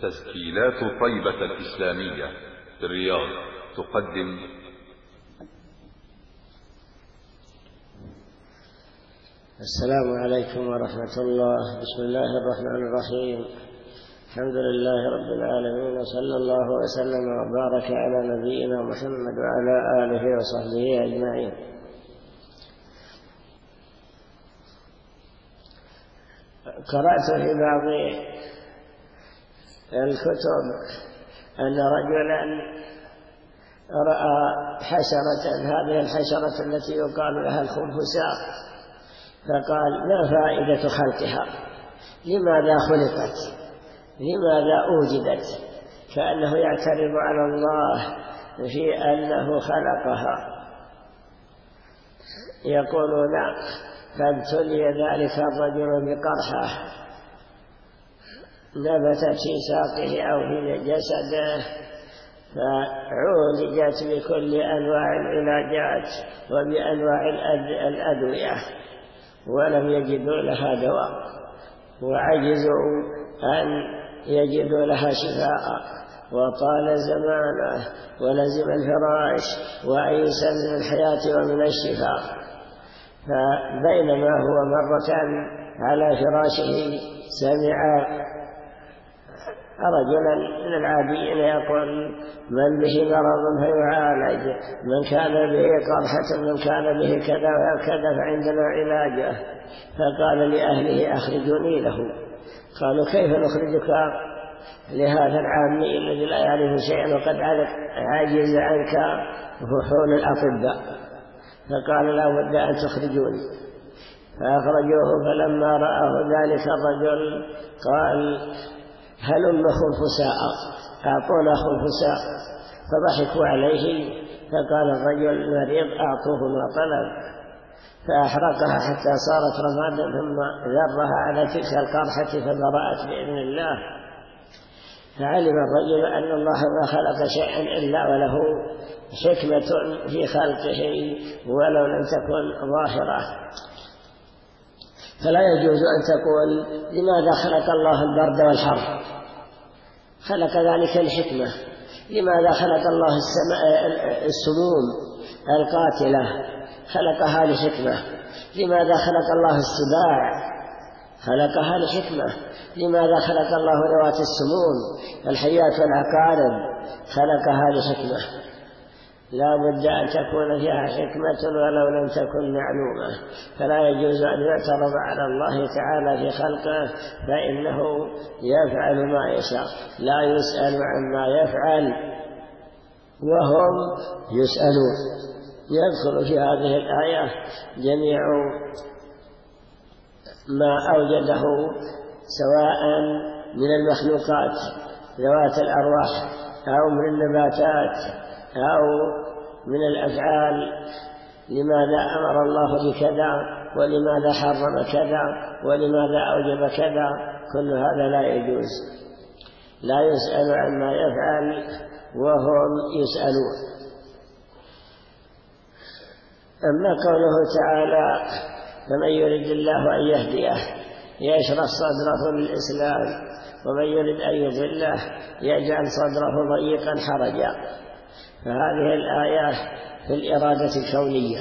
تسجيلات طيبة الإسلامية في الرياض تقدم السلام عليكم ورحمة الله. بسم الله الرحمن الرحيم. الحمد لله رب العالمين، وصلى الله وسلم وبارك على نبينا محمد وعلى آله وصحبه أجمعين. قرأت في بعض الكتب أن رجلا رأى حشرة، هذه الحشرة التي يقال لها الخنفساء، فقال: ما فائدة خلقها؟ لماذا خلقت؟ لماذا أوجدت؟ كأنه يعترض على الله في أنه خلقها. يقولون: فابتلي ذلك الرجل بقرحة نبتت في ساقه أو في جسده، فعولجت بكل أنواع العلاجات وبأنواع الأدوية ولم يجدوا لها دواء، وعجزوا أن يجدوا لها شفاء، وطال زمانه ولزم الفراش وأيس من الحياة ومن الشفاء. فبينما هو مرة على فراشه سمع رجلا من العاديين يقول: من به مرض فيعالج، من كان به قرحة، من كان به كذا وكذا فعندنا علاجه. فقال لأهله: أخرجوني له. قالوا: كيف نخرجك لهذا العامي الذي لا يعرف شيئا وقد عجز عنك فحول الأطباء؟ فقال: لا بد أن تخرجوني. فأخرجوه. فلما رآه ذلك الرجل قال: هلم خنفساء، أعطونا خنفساء. فضحكوا عليه. فقال الرجل المريض: أعطوه ما طلب. فأحرقها حتى صارت رمادا، ثم ذرها على تلك القرحة فبرأت بإذن الله. فعلم الرجل أن الله ما خلق شيئا إلا وله حكمة في خلقه ولو لم تكن ظاهرة. فلا يجوز أن تقول: لماذا خلق الله البرد والحر؟ خلق ذلك الحكمة. لماذا خلق الله السموم القاتلة؟ خلقها لحكمة. لماذا خلق الله السباع؟ خلقها لحكمة. لماذا خلق الله ذوات السموم الحيات والعقارب؟ خلقها لحكمة. لا بد أن تكون فيها حكمة ولو لم تكن معلومة. فلا يجوز أن يعترض على الله تعالى في خلقه، فإنه يفعل ما يشاء، لا يسأل عما يفعل وهم يسألون. يدخل في هذه الآية جميع ما أوجده سواء من المخلوقات ذوات الأرواح أو من النباتات أو من الأفعال. لماذا أمر الله بكذا، ولماذا حرم كذا، ولماذا أوجب كذا؟ كل هذا لا يجوز. لا يسأل عما يفعل وهم يسألون. أما قوله تعالى: فمن يرد الله أن يهديه يشرح صدره للإسلام، ومن يرد أن يضله يجعل صدره ضيقا حرجا. فهذه الآية في الإرادة الكونية.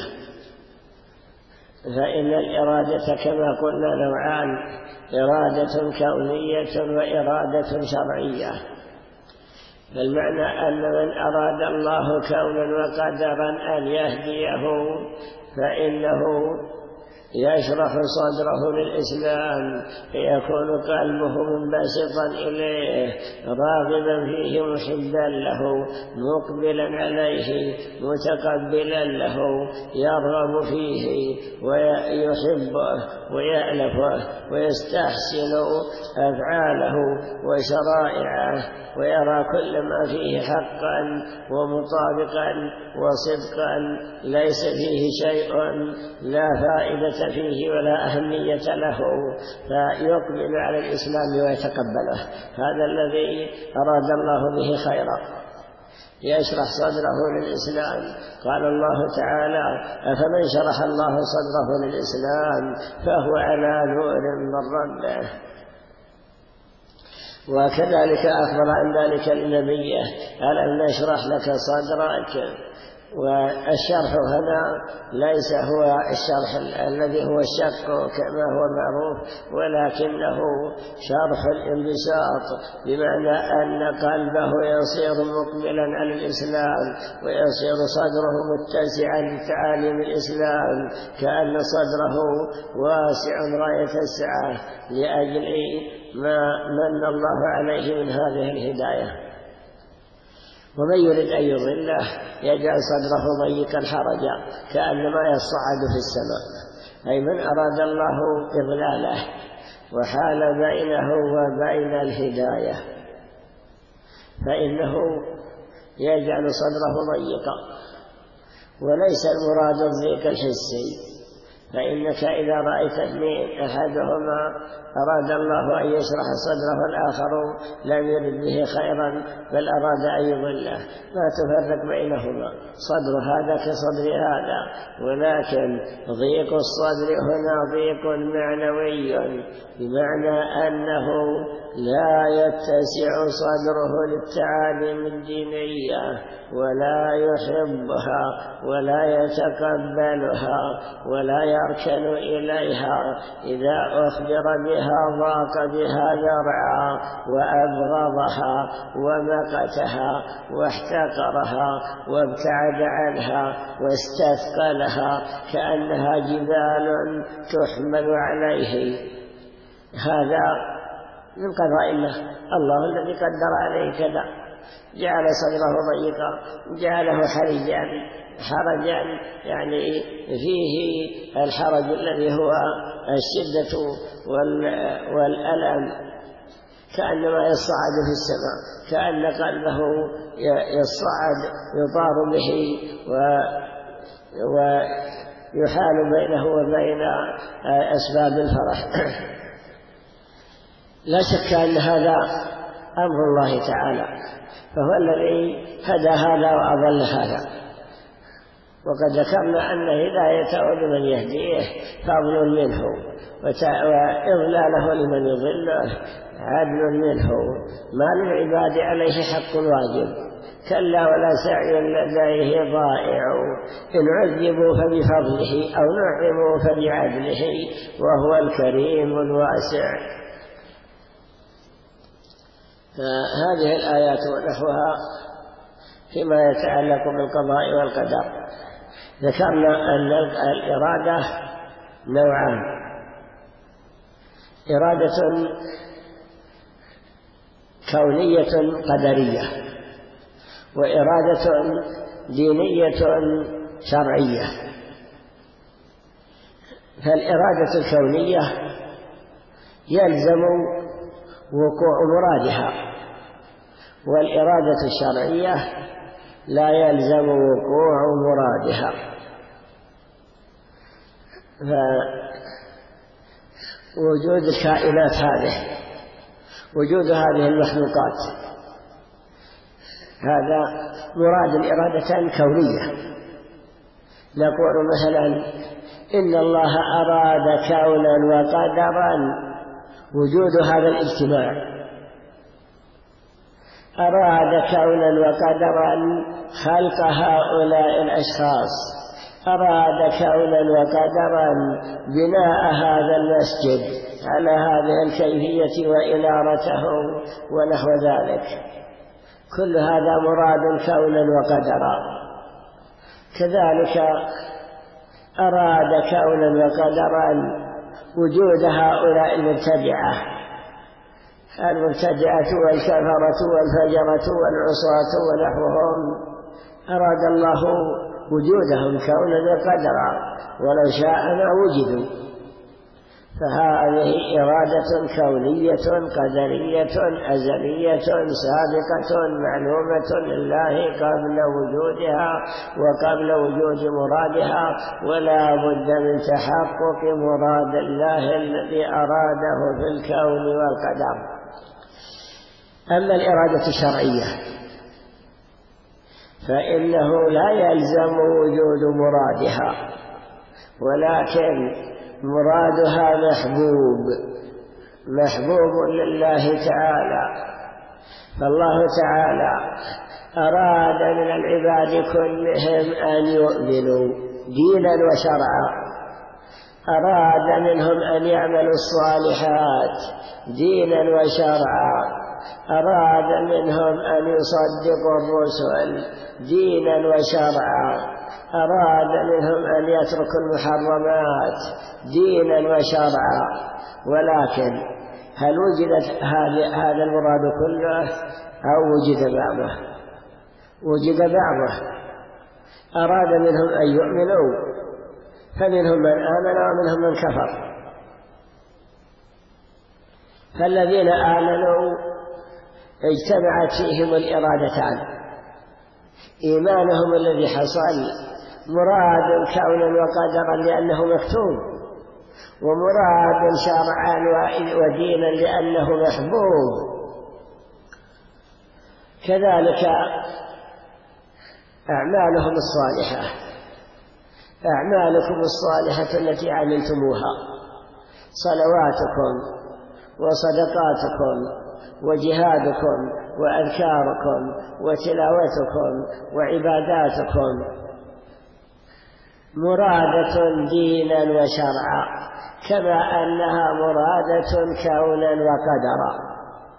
فإن الإرادة كما قلنا نوعان: إرادة كونية وإرادة شرعية. فالمعنى أن من أراد الله كونا وقدرا أن يهديه فإنه يشرح صدره للإسلام، فيكون قلبه منبسطا إليه راغبا فيه محبا له مقبلا عليه متقبلا له، يرغب فيه ويحبه ويألفه ويستحسن أفعاله وشرائعه، ويرى كل ما فيه حقا ومطابقا وصدقا ليس فيه شيء لا فائدة فيه ولا أهمية له، فيقبل على الإسلام ويتقبله. هذا الذي أراد الله به خيرا، يشرح صدره للإسلام. قال الله تعالى: أفمن شرح الله صدره للإسلام فهو على نور من ربه. وكذلك أخبر عن ذلك النبي قال أن نشرح لك صدرك. والشرح هنا ليس هو الشرح الذي هو الشق كما هو معروف، ولكنه شرح الانبساط، بمعنى أن قلبه يصير مقبلا على الإسلام ويصير صدره متسعا لتعاليم الإسلام، كأن صدره واسع غاية السعة لأجل ما من الله عليه من هذه الهداية. ومن يريد أن يضله يجعل صدره ضيقا حرجا كأنما يصعد في السماء، أي من أراد الله إضلاله وحال بينه وبين الهداية فإنه يجعل صدره ضيقا. وليس المراد الضيق الحسي، فإنك إذا رأيت اثنين أحدهما أراد الله أن يشرح صدره الآخر لم يرد به خيرا بل أراد أن يضله، ما تفرق بينهما، صدر هذا كصدر هذا، ولكن ضيق الصدر هنا ضيق معنوي، بمعنى أنه لا يتسع صدره للتعاليم الدينية ولا يحبها ولا يتقبلها ولا يركن إليها، إذا أخبر بها ضاق بها ذرعا وأبغضها ومقتها واحتقرها وابتعد عنها واستثقلها كأنها جبال تحمل عليه. هذا من قضاء الله الذي قدر عليه كذا، جعل صدره ضيقا، جعله حرجا يعني فيه الحرج الذي هو الشدة والألم، كأنما يصعد في السماء، كأن قلبه يصعد يطار به ويحال بينه وبين أسباب الفرح. لا شك أن هذا أمر الله تعالى، فهو الذي هدى هذا وأضل هذا. وقد ذكرنا أن هدايته لمن يهديه فضل منه، وإضلاله لمن يضله عدل منه. ما للعباد عليه حق واجب، كلا ولا سعي لديه ضائع، إن عذبوا فبفضله أو نعموا فبعدله وهو الكريم الواسع. فهذه الآيات ونحوها فيما يتعلق بالقضاء والقدر. ذكرنا أن الإرادة نوعان: إرادة كونية قدرية، وإرادة دينية شرعية. فالإرادة الكونية يلزم وقوع مرادها، والإرادة الشرعية لا يلزم وقوع مرادها. فوجود الكائنات وجود هذه المخلوقات هذا مراد الإرادة الكونية. نقول مثلا إن الله أراد كونا وقدرا وجود هذا الاجتماع، أراد كونا وقدرا خلق هؤلاء الأشخاص، أراد كونا وقدرا بناء هذا المسجد على هذه الكيفية وإنارته ونحو ذلك. كل هذا مراد كونا وقدرا. كذلك أراد كونا وقدرا وجود هؤلاء المبتدعة والكفرة والفجرة والعصاة ونحوهم، أراد الله وجودهم كونا وقدرا، ولو شاء ما وجدوا. فهذه إرادة كونية قدرية أزلية سابقة معلومة لله قبل وجودها وقبل وجود مرادها، ولا بد من تحقق مراد الله الذي أراده في الكون والقدر. أما الإرادة الشرعية فإنه لا يلزم وجود مرادها، ولكن مرادها محبوب محبوب لله تعالى. فالله تعالى أراد من العباد كلهم أن يؤمنوا دينا وشرعا، أراد منهم أن يعملوا الصالحات دينا وشرعا، أراد منهم أن يصدقوا الرسل دينا وشرعا، أراد منهم أن يتركوا المحرمات دينا وشرعا. ولكن هل وجدت هذا المراد كله أو وجد بعضه؟ وجد بعضه. أراد منهم أن يؤمنوا فمنهم من آمن ومنهم من كفر. فالذين آمنوا اجتمعت فيهم الإرادتان، إيمانهم الذي حصل مراد كونا وقدرا لأنه مكتوب، ومراد شرعا ودينا لأنه محبوب. كذلك أعمالهم الصالحة، أعمالكم الصالحة التي عملتموها، صلواتكم وصدقاتكم وجهادكم وأذكاركم وتلاوتكم وعباداتكم مرادة دينا وشرعا، كما أنها مرادة كونا وقدرا،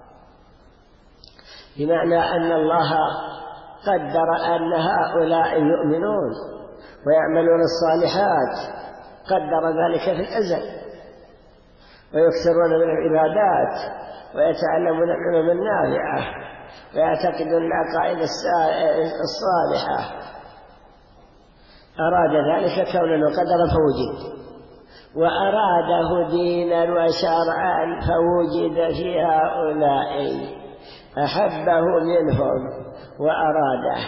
بمعنى أن الله قدر أن هؤلاء يؤمنون ويعملون الصالحات، قدر ذلك في الأزل، ويكثرون من العبادات ويتعلمون العلوم النافعة ويعتقدون العقائد الصالحة. أراد ذلك كونا وقدرا فوجد، وأراده دينا وشرعا فوجد في هؤلاء، أحبه منهم وأراده.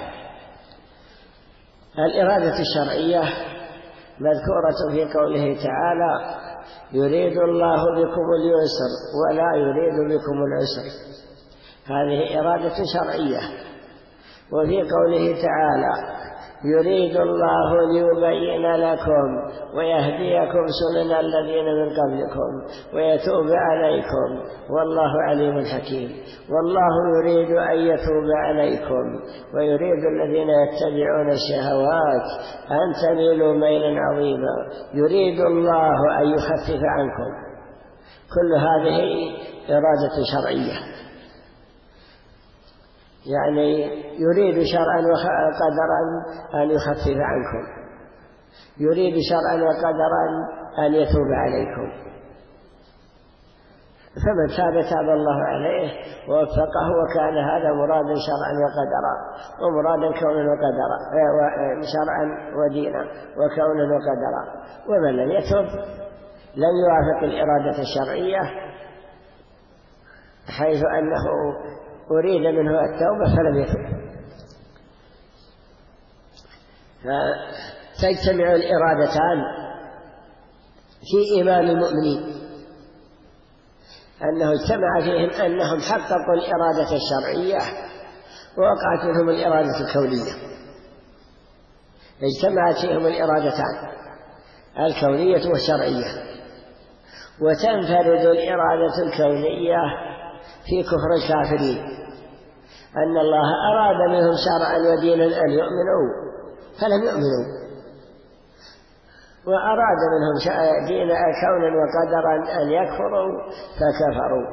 الإرادة الشرعية مذكورة في قوله تعالى: يريد الله بكم اليسر ولا يريد بكم العسر. هذه إرادة شرعية. وفي قوله تعالى: يريد الله ليبين لكم ويهديكم سنن الذين من قبلكم ويتوب عليكم والله عليم حكيم. والله يريد أن يتوب عليكم ويريد الذين يتبعون الشهوات أن تميلوا ميلا عظيما. يريد الله أن يخفف عنكم. كل هذه إرادة شرعية، يعني يريد شرعا وقدرا أن يخفف عنكم، يريد شرعا وقدرا أن يتوب عليكم. فمن تاب الله عليه ووفقه، وكان هذا مرادا شرعا وقدرا، ومرادا كونا وقدرا، شرعا ودينا وكونا وقدرا. ومن لم يتب لم يوافق الإرادة الشرعية، حيث أنه أريد منه التوبة فلم يتب. فتجتمع الإرادتان في إيمان المؤمنين، أنه اجتمع فيهم أنهم حققوا الإرادة الشرعية ووقعت منهم الإرادة الكونية. اجتمعت فيهم الإرادتان الكونية والشرعية، وتنفرد الإرادة الكونية في كفر الكافرين، أن الله أراد منهم شرعا ودينا أن يؤمنوا فلم يؤمنوا، وأراد منهم دينا كونا وقدرا أن يكفروا فكفروا.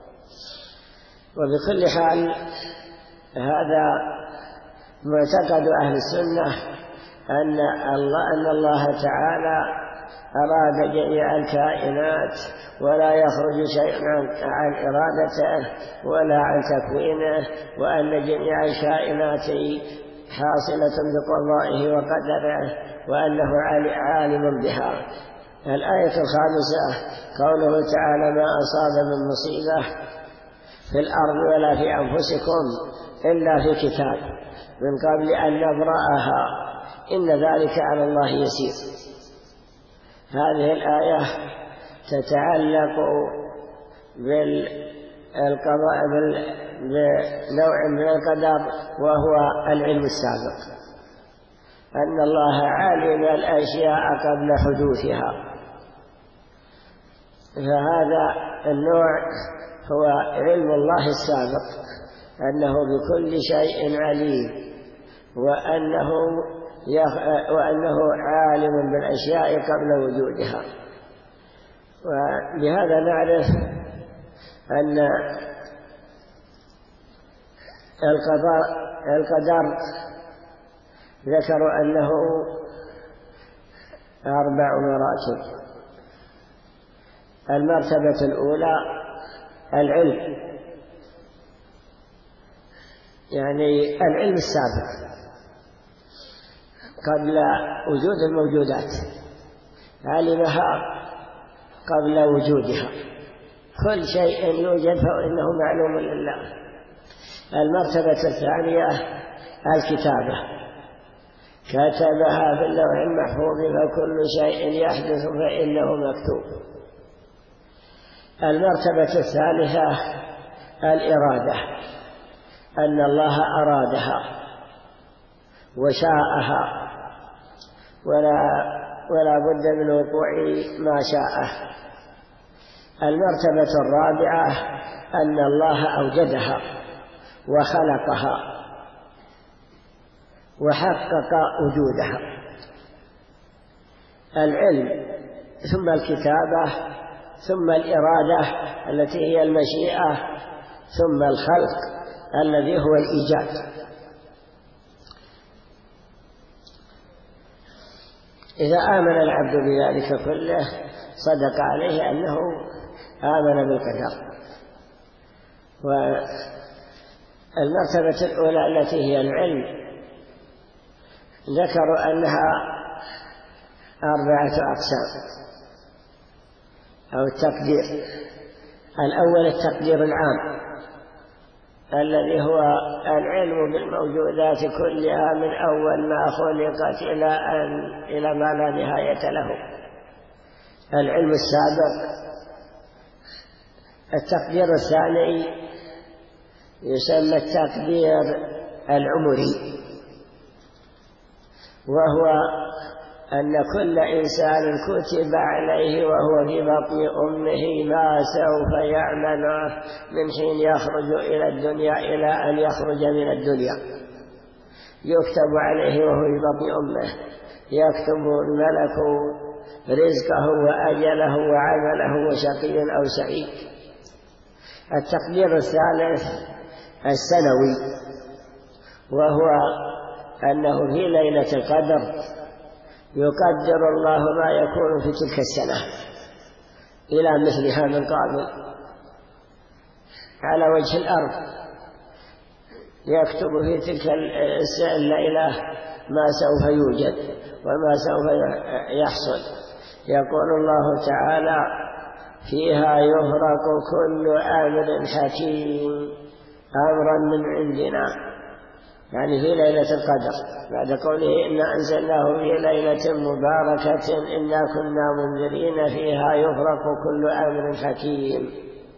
وبكل حال هذا معتقد أهل السنة، أن الله تعالى أراد جميع الكائنات ولا يخرج شيء عن إرادته ولا عن تكوينه، وأن جميع الكائنات حاصلة بقضائه وقدره، وأنه عالم بها. الآية 5 قوله تعالى: ما أصاب من مصيبة في الأرض ولا في أنفسكم إلا في كتاب من قبل أن نبرأها إن ذلك على الله يسير. هذه الآية تتعلق بالقضاء بنوع من القدر، وهو العلم السابق، أن الله علم الأشياء قبل حدوثها. فهذا النوع هو علم الله السابق، أنه بكل شيء عليم، وأنه عالم بالأشياء قبل وجودها. وبهذا نعرف أن القدر ذكروا أنه 4 مراتب. المرتبة الأولى العلم، يعني العلم السابق قبل وجود الموجودات، علمها قبل وجودها، كل شيء يوجد فإنه معلوم لله. المرتبة الثانية الكتابة، كتبها في اللوح المحفوظ، فكل شيء يحدث فإنه مكتوب. المرتبة الثالثة الإرادة، أن الله أرادها وشاءها ولا بد من وقوع ما شاءه. المرتبة الرابعة أن الله أوجدها وخلقها وحقق وجودها. العلم ثم الكتابة ثم الإرادة التي هي المشيئة ثم الخلق الذي هو الإيجاد. إذا آمن العبد بذلك كله صدق عليه أنه آمن بالقدر. والمرتبة الأولى التي هي العلم ذكروا أنها 4 أقسام أو التقدير. الأول التقدير العام الذي هو العلم بالموجودات كلها من أول ما خلقت إلى ما لا نهاية له. العلم السابق. التقدير الثاني يسمى التقدير العمري، وهو أن كل إنسان كتب عليه وهو في بطن أمه ما سوف يعمله من حين يخرج إلى الدنيا إلى أن يخرج من الدنيا، يكتب عليه وهو في بطن أمه، يكتب الملك رزقه وأجله وعمله وشقي أو سعيد. التقدير الثالث السنوي، وهو أنه في ليلة القدر يقدر الله ما يكون في تلك السنة إلى مثلها من قابل على وجه الأرض، يكتب في تلك الليلة ما سوف يوجد وما سوف يحصل. يقول الله تعالى: فيها يفرق كل أمر حكيم أمرا من عندنا، يعني في ليلة القدر، بعد قوله إنا أنزلناه في ليلة مباركة إنا كنا منذرين فيها يفرق كل أمر حكيم.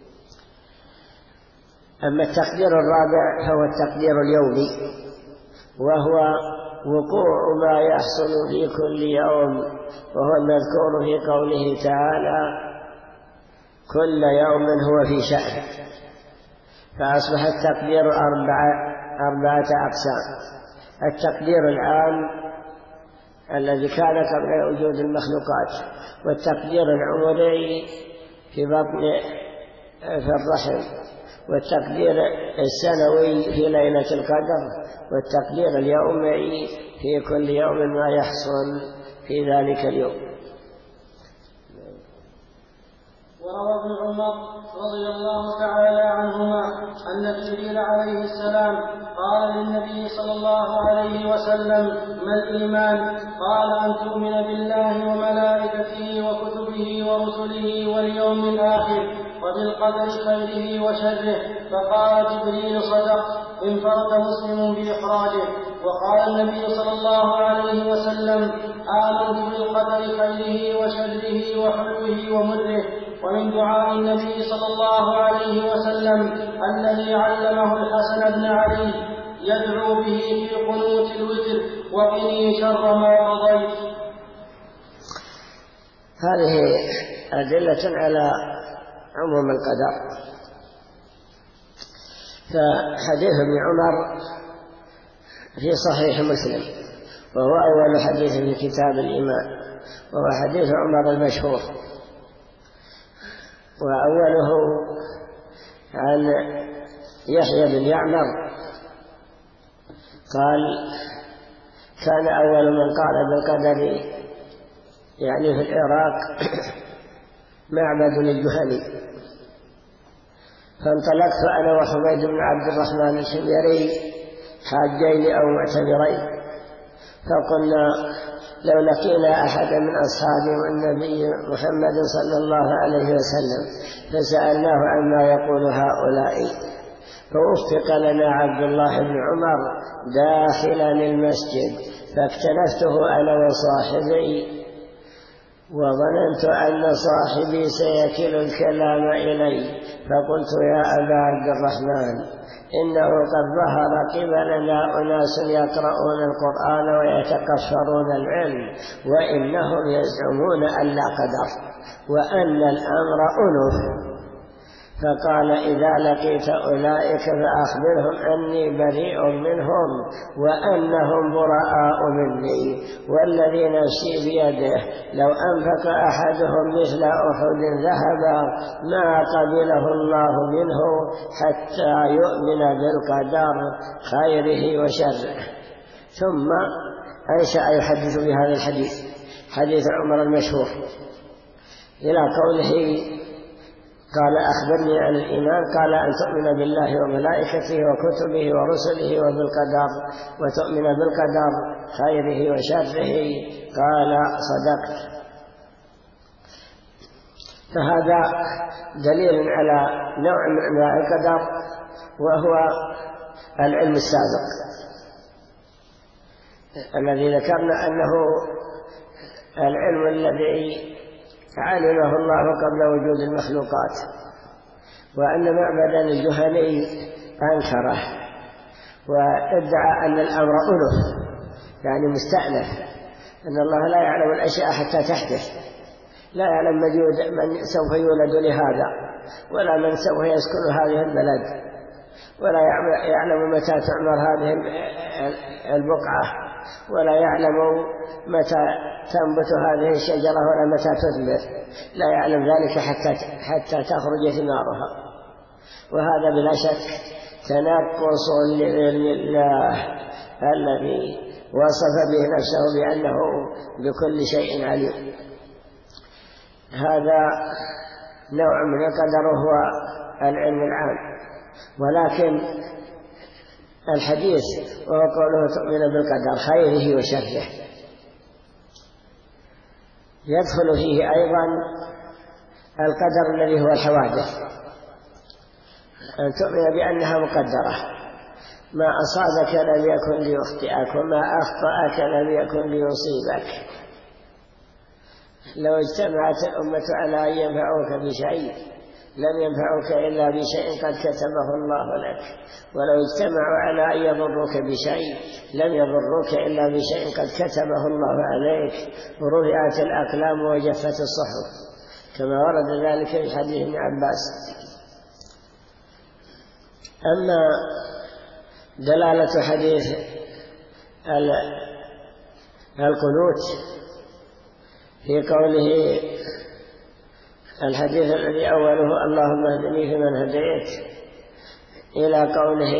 أما التقدير الرابع فهو التقدير اليومي، وهو وقوع ما يحصل في كل يوم، وهو المذكور في قوله تعالى: كل يوم هو في شأن. فأصبح التقدير 4 أقسام. التقدير العام الذي كان قبل وجود المخلوقات، والتقدير العمري في الرحم، والتقدير السنوي في ليلة القدر، والتقدير اليومي في كل يوم ما يحصل في ذلك اليوم. وروى ابن عمر رضي الله تعالى عنهما أن جبريل عليه السلام قال للنبي صلى الله عليه وسلم: ما الإيمان؟ قال: أن تؤمن بالله وملائكته وكتبه ورسله واليوم الآخر وبالقدر خيره وشره. فقال جبريل: صدق. انفرد مسلم بإخراجه. وقال النبي صلى الله عليه وسلم: آمنت بالقدر خيره وشره وحلوه ومره. ومن دعاء النبي صلى الله عليه وسلم الذي علمه الحسن بن علي يدعو به في قنوت الوتر: وقني شر ما قضيت. هذه أدلة على عموم القدر. فحديث ابن عمر في صحيح مسلم، وهو أول حديث في كتاب الإيمان، وهو حديث عمر المشهور، وأوله عن يحيى بن يعمر قال: كان أول من قال بالقدر يعني في العراق معبد الجهني، فانطلقت أنا وحميد بن عبد الرحمن الحميري حاجين أو معتمرين، فقلنا: لو لقينا أحدا من أصحاب النبي محمد صلى الله عليه وسلم فسألناه عما يقول هؤلاء، فوفق لنا عبد الله بن عمر داخلا المسجد، فاكتنفته أنا وصاحبي، وظننت أن صاحبي سيكل الكلام إلي، فقلت: يا أبا عبد الرحمن، إنه قد ظهر قبلنا أناس يقرؤون القرآن ويتكفرون العلم، وإنهم يزعمون أن لا قدر وأن الأمر أنف. فقال: إذا لقيت أولئك فأخبرهم أني بريء منهم وأنهم براء مني، والذي نفسي بيده لو أنفق أحدهم مثل أحد ذهبا ما قبله الله منه حتى يؤمن بالقدر خيره وشره. ثم أنشأ يحدث بهذا الحديث، حديث عمر المشهور، إلى قوله: قال: أخبرني عن الإيمان. قال: أن تؤمن بالله وملائكته وكتبه ورسله وبالقدر، وتؤمن بالقدر خيره وشره. قال: صدقت. فهذا دليل على نوع من أنواع القدر، وهو العلم السابق الذي ذكرنا أنه العلم الذي علمه الله قبل وجود المخلوقات، وأن معبدا الجهني أنكره وادعى أن الأمر أنف، يعني مستأنف، أن الله لا يعلم الأشياء حتى تحدث، لا يعلم من سوف يولد لهذا، ولا من سوف يسكن هذه البلد، ولا يعلم متى تعمر هذه البقعة، ولا يعلم متى تنبت هذه الشجرة ولا متى تثمر، لا يعلم ذلك حتى تخرج ثمارها. وهذا بلا شك تنقص لعلم الله الذي وصف به نفسه بأنه بكل شيء عليم. هذا نوع من القدر هو العلم العام. ولكن الحديث وهو قوله: تؤمن بالقدر خيره وشره، يدخل فيه أيضا القدر الذي هو الحوادث، أن تؤمن بأنها مقدرة، ما أصابك لم يكن ليخطئك، وما أخطأك لم يكن ليصيبك. لو اجتمعت الأمة على أن ينفعوك بشيء لم ينفعوك إلا بشيء قد كتبه الله لك، ولو اجتمعوا على أن يضروك بشيء لم يضروك إلا بشيء قد كتبه الله عليك، ورفعت الأقلام وجفت الصحف، كما ورد ذلك في حديث ابن عباس. أما دلالة حديث القنوت في قوله الحديث الذي أوله: اللهم اهدني فيمن هديت، إلى قوله: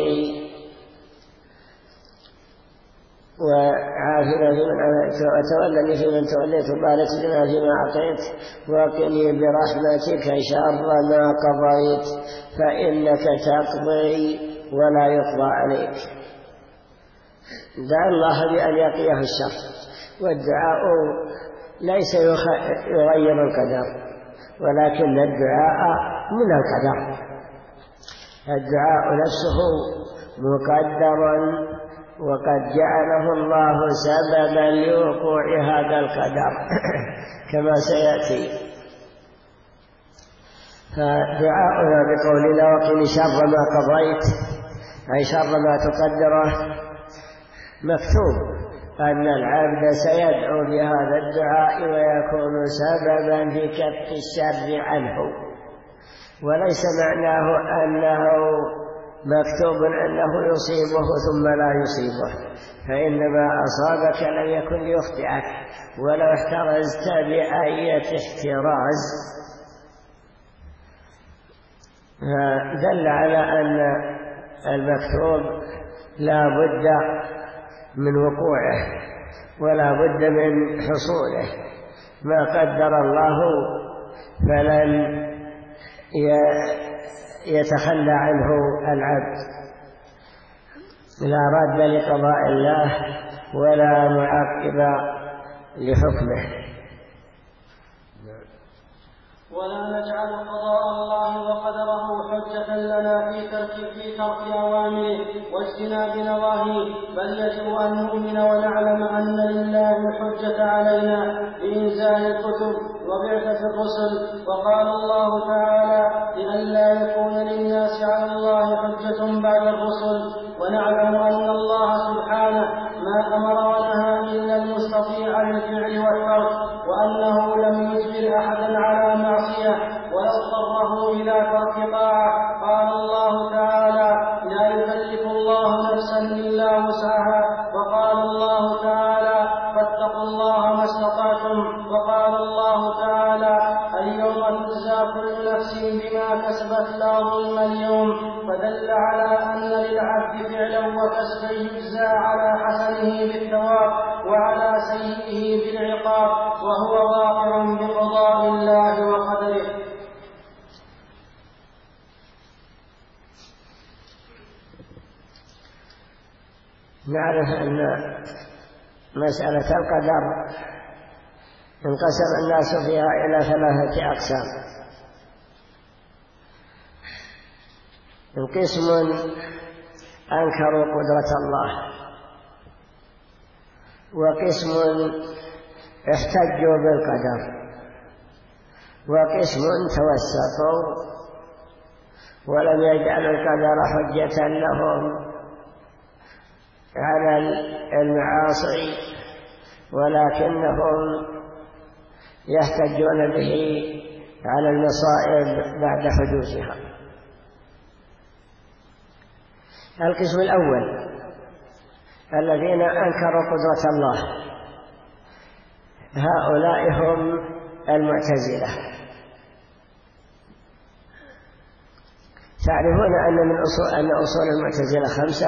وعافنا فيمن عافيت وتولني فيمن توليت وبارك لنا فيما أعطيت وقني برحمتك شر ما قضيت فإنك تقضي ولا يقضى عليك. دعا الله بأن يقيه الشر، والدعاء ليس يغير القدر، ولكن الدعاء من القدر. الدعاء نفسه مقدر، وقد جعله الله سببا لوقوع هذا القدر كما سيأتي. فدعاؤنا بقولنا وقني شر ما قضيت، أي شر ما تقدره، مكتوب أن العبد سيدعو بهذا الدعاء ويكون سببا في كف الشر عنه. وليس معناه أنه مكتوب أنه يصيبه ثم لا يصيبه، فإنما أصابك لم يكن ليخطئك، ولو احترزت بأية احتراز. دل على أن المكتوب لا بد من وقوعه ولا بد من حصوله، ما قدر الله فلن يتخلى عنه العبد، لا رد لقضاء الله ولا معقب لحكمه. ولا نجعل قضاء الله وقدره حجة لنا في ترك أوامره واجتناب نواهيه، بل يجب أن نؤمن ونعلم أن لله الحجة علينا بإنزال الكتب وبعثة الرسل. وقال الله تعالى: لئلا يكون للناس على الله حجة بعد الرسل. ونعلم أن الله سبحانه ما أمر ونهى إلا المستطيع للفعل والترك، وأنه لم يجبر أحدا على معصية ولا اضطره إلى ترك طاعة. قال الله تعالى: لا يكلف الله نفسا إلا وسعها. وقال الله تعالى: فاتقوا الله ما استطعتم. وقال الله تعالى: اليوم تجزى كل نفس بما كسبت لا ظلم اليوم. فدل على أن للعبد فعلا وكسبا يجزى على حسنه بالثواب وعلى سيئه بالعقاب، وهو واقع بقضاء الله وقدره. نعرف أن مسألة القدر انقسم الناس فيها إلى 3 أقسام. قسم أنكروا قدرة الله، وقسم احتجوا بالقدر، وقسم توسطوا ولم يجعلوا القدر حجة لهم على المعاصي، ولكنهم يحتجون به على المصائب بعد حدوثها. القسم الأول الذين أنكروا قدرة الله، هؤلاء هم المعتزلة. تعرفون أن أصول المعتزلة 5،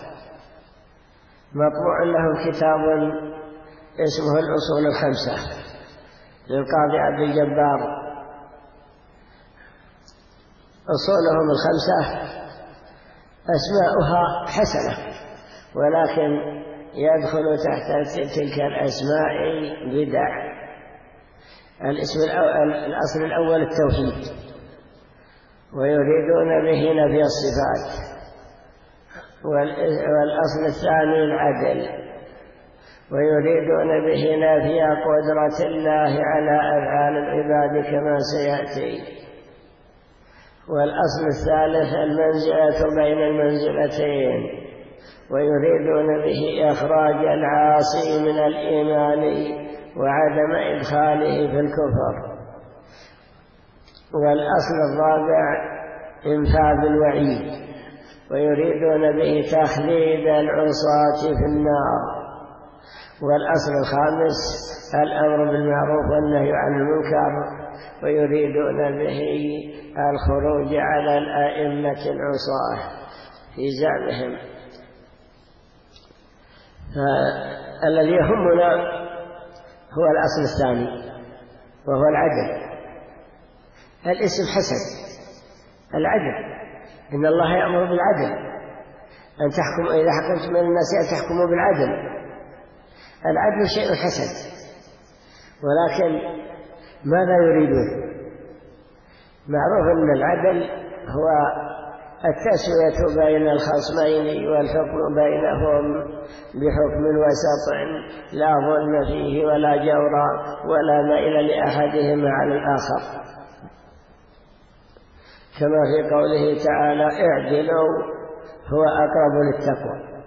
مطبوع لهم كتاب اسمه الأصول 5 للقاضي عبد الجبار. أصولهم 5 أسماؤها حسنة، ولكن يدخل تحت تلك الأسماء بدع. الأصل الأول التوحيد، ويريدون به نفي الصفات. والأصل الثاني العدل، ويريدون به نفي قدرة الله على أفعال العباد كما سيأتي. والأصل الثالث المنزلة بين المنزلتين، ويريدون به إخراج العاصي من الإيمان وعدم إدخاله في الكفر. والأصل الرابع إنفاذ الوعيد، ويريدون به تخليد العصاة في النار. والأصل الخامس الأمر بالمعروف والنهي عن المنكر، ويريدون به الخروج على الأئمة العصاة في زعمهم. الذي يهمنا هو الأصل الثاني، وهو العدل. الاسم حسن، العدل، إن الله يأمر بالعدل، أن تحكم إذا حكمتم من الناس أن تحكموا بالعدل. العدل شيء حسن، ولكن ماذا يريدون؟ معروف أن العدل هو التسوية بين الخصمين والحكم بينهم بحكم وسط لا ظلم فيه ولا جور ولا ميل لأحدهما على الآخر، كما في قوله تعالى: اعدلوا هو أقرب للتقوى.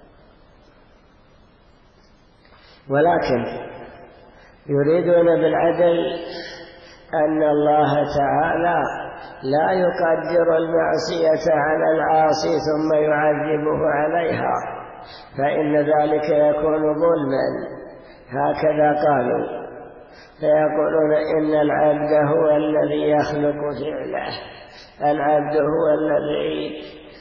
ولكن يريدون بالعدل أن الله تعالى لا يقدر المعصية على العاصي ثم يعذبه عليها، فإن ذلك يكون ظلما. هكذا قالوا، فيقولون إن العبد هو الذي يخلق فعله، العبد هو الذي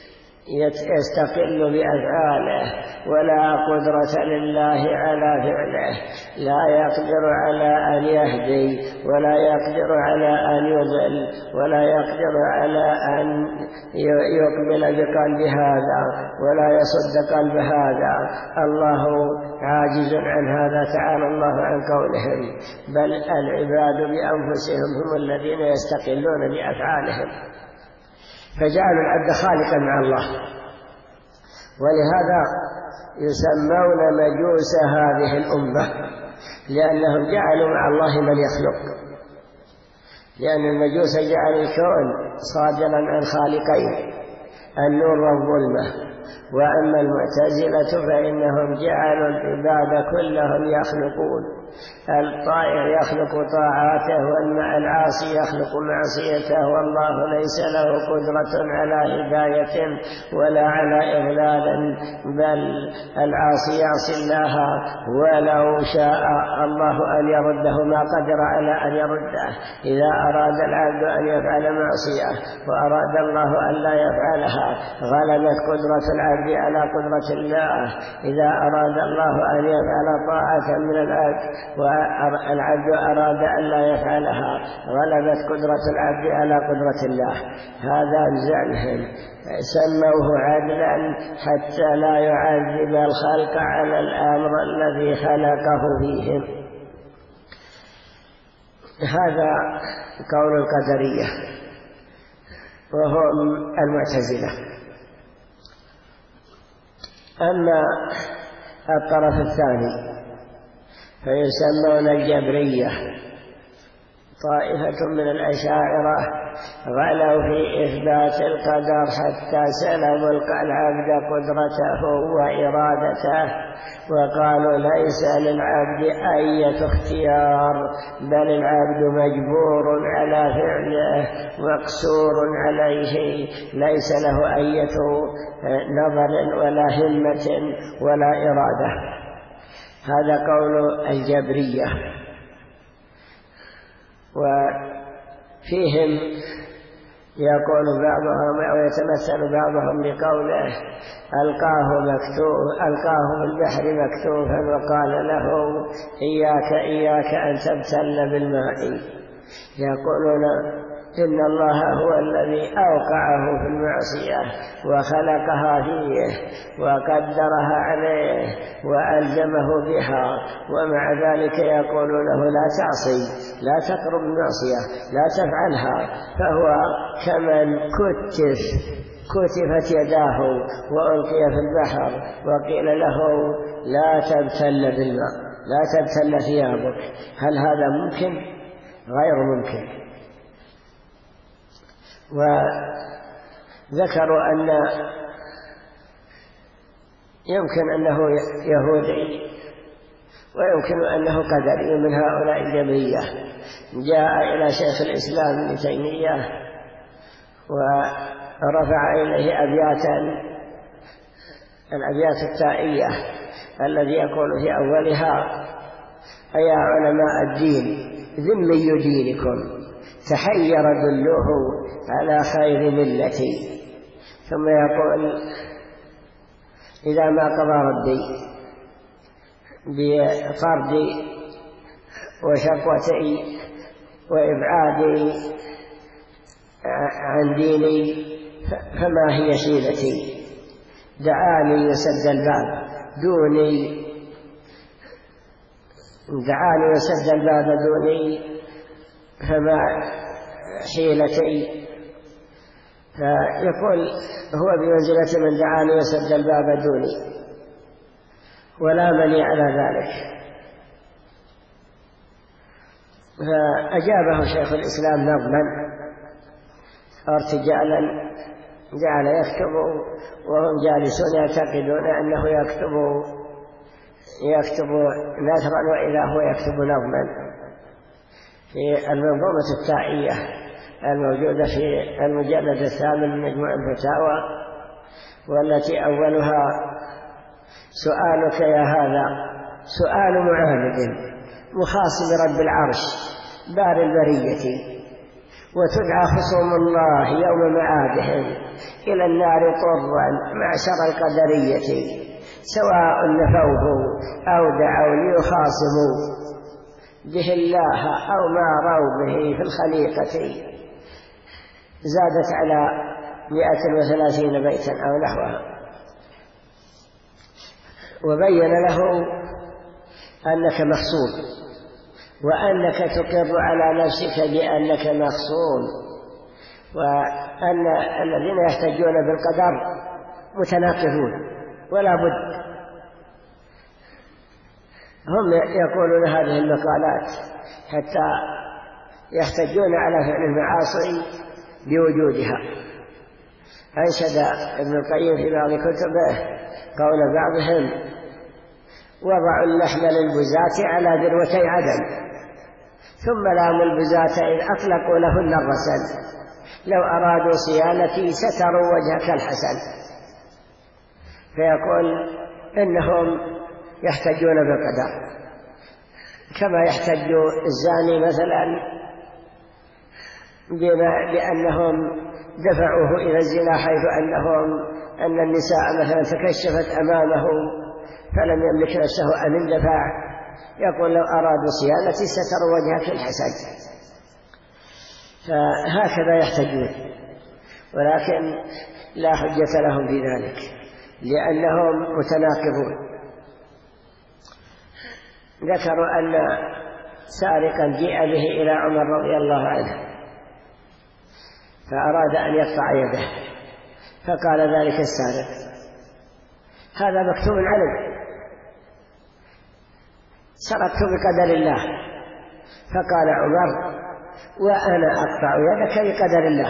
يستقل بأفعاله، ولا قدرة لله على فعله، لا يقدر على أن يهدي، ولا يقدر على أن يضل، ولا يقدر على أن يقبل بقلب هذا ولا يصد قلب هذا. الله عاجز عن هذا، تعالى الله عن قولهم، بل العباد بأنفسهم هم الذين يستقلون بأفعالهم، فجعلوا العبد خالقا مع الله. ولهذا يسمون مجوس هذه الأمة، لأنهم جعلوا مع الله من يخلق، لأن المجوس جعلوا الكون صادرا عن خالقين، النور والظلمة. وأما المعتزلة فإنهم جعلوا العباد كلهم يخلقون، الطائع يخلق طاعاته، والعاصي يخلق معصيته، والله ليس له قدرة على هداية ولا على إضلال، بل العاصي يعصي الله ولو شاء الله أن يرده ما قدر على أن يرده. إذا أراد العبد أن يفعل معصية وأراد الله أن لا يفعلها غلبت قدرة العبد على قدرة الله. إذا أراد الله أن يفعل طاعة من العبد والعبد أراد أن لا يفعلها غلبت قدرة العبد على قدرة الله. هذا زعمهم، سموه عدلا حتى لا يعذب الخلق على الأمر الذي خلقه فيهم. هذا قول القدرية وهم المعتزلة. أما الطرف الثاني فيسمون الجبرية، طائفة من الأشاعرة غلوا في إثبات القدر حتى سلبوا العبد قدرته وإرادته، وقالوا ليس للعبد أي اختيار، بل العبد مجبور على فعله مقصور عليه، ليس له أي نظر ولا همة ولا إرادة. هذا قول الجبرية. وفيهم يقول بعضهم أو يتمثل بعضهم بقوله ألقاه في البحر مكتوفا وقال له إياك أن تبتل بالماء. يقولون إن الله هو الذي أوقعه في المعصية وخلقها فيه وقدرها عليه وألزمه بها، ومع ذلك يقول له لا تعصي، لا تقرب المعصية، لا تفعلها. فهو كمن كتفت يداه وألقي في البحر وقيل له لا تبتل بالماء، لا تبتل ثيابك. هل هذا ممكن؟ غير ممكن. وذكروا أن يمكن أنه يهودي ويمكن أنه قدري من هؤلاء الجبرية. جاء إلى شيخ الإسلام ابن تيمية ورفع إليه الأبيات التائية الذي يقول في أولها: أيا علماء الدين ذمي دينكم تحير دله على خير ملتي. ثم يقول: إذا ما قضى ربي بطردي وشقوتي وإبعادي عن ديني فما هي شيلتي؟ دعاني يسد الباب دوني فما حيلتي. فيقول هو بمنزلة من دعاني وسد الباب دوني ولا مني على ذلك. فأجابه شيخ الإسلام نظما ارتجالا، جعل يكتب وهم جالسون يعتقدون أنه يكتب نثرا وإذا هو يكتب نظما في المنظومة التائية الموجودة في المجلد 8 من مجموع الفتاوى، والتي أولها: سؤالك يا هذا سؤال معاند مخاصم رب العرش بار البرية، وتدعى خصوم الله يوم معادهم إلى النار طرا معشر القدرية، سواء نفوه أو دعوا ليخاصموا به الله أو ما روا به في الخليقة. زادت على 130 بيتا أو نحوها. وبين له أنك مخصوم، وأنك تقر على نفسك بأنك مخصوم، وأن الذين يحتجون بالقدر متناقضون ولا بد. هم يقولون هذه المقالات حتى يحتجون على فعل المعاصي بوجودها. أنشد ابن القيم في بعض كتبه قول بعضهم: وضعوا اللحم للبزاة على ذروتي عدن، ثم لاموا البزاة إذ أطلقوا لهن الرسل، لو أرادوا صيانتي ستروا وجهك الحسن. فيقول إنهم يحتجون بالقدر، كما يحتج الزاني مثلا بأنهم دفعوه إلى الزنا، حيث أن النساء مثلا تكشفت أمامه فلم يملك نفسه أن اندفع، يقول: لو أرادوا صيانتي ستروا وجهك الحسن. فهكذا يحتجون، ولكن لا حجة لهم في ذلك لأنهم متناقضون. ذكروا أن سارقا جيء به إلى عمر رضي الله عنه فأراد أن يقطع يده، فقال ذلك السارق: هذا مكتوب علي، سرقت بقدر الله. فقال عمر: وأنا أقطع يدك بقدر الله،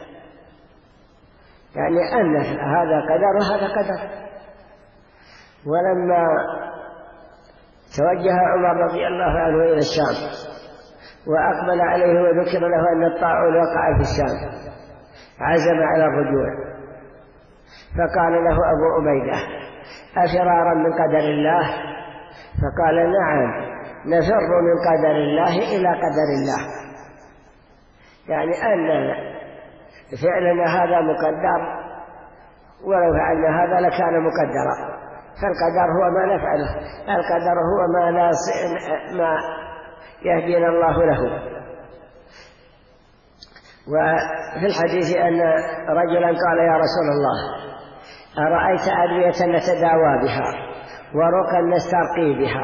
يعني أن هذا قدر وهذا قدر. ولما توجه عمر رضي الله عنه إلى الشام وأقبل عليه وذكر له أن الطاعون وقع في الشام، عزم على الرجوع، فقال له أبو عبيدة: أفرارا من قدر الله؟ فقال: نعم، نفر من قدر الله إلى قدر الله، يعني أن فعلنا هذا مقدر، ولو فعلنا هذا لكان مقدرا. فالقدر هو ما نفعله، القدر هو ما يهدينا الله له. وفي الحديث أن رجلا قال: يا رسول الله، أرأيت أدوية نتداوى بها ورقا نسترقي بها،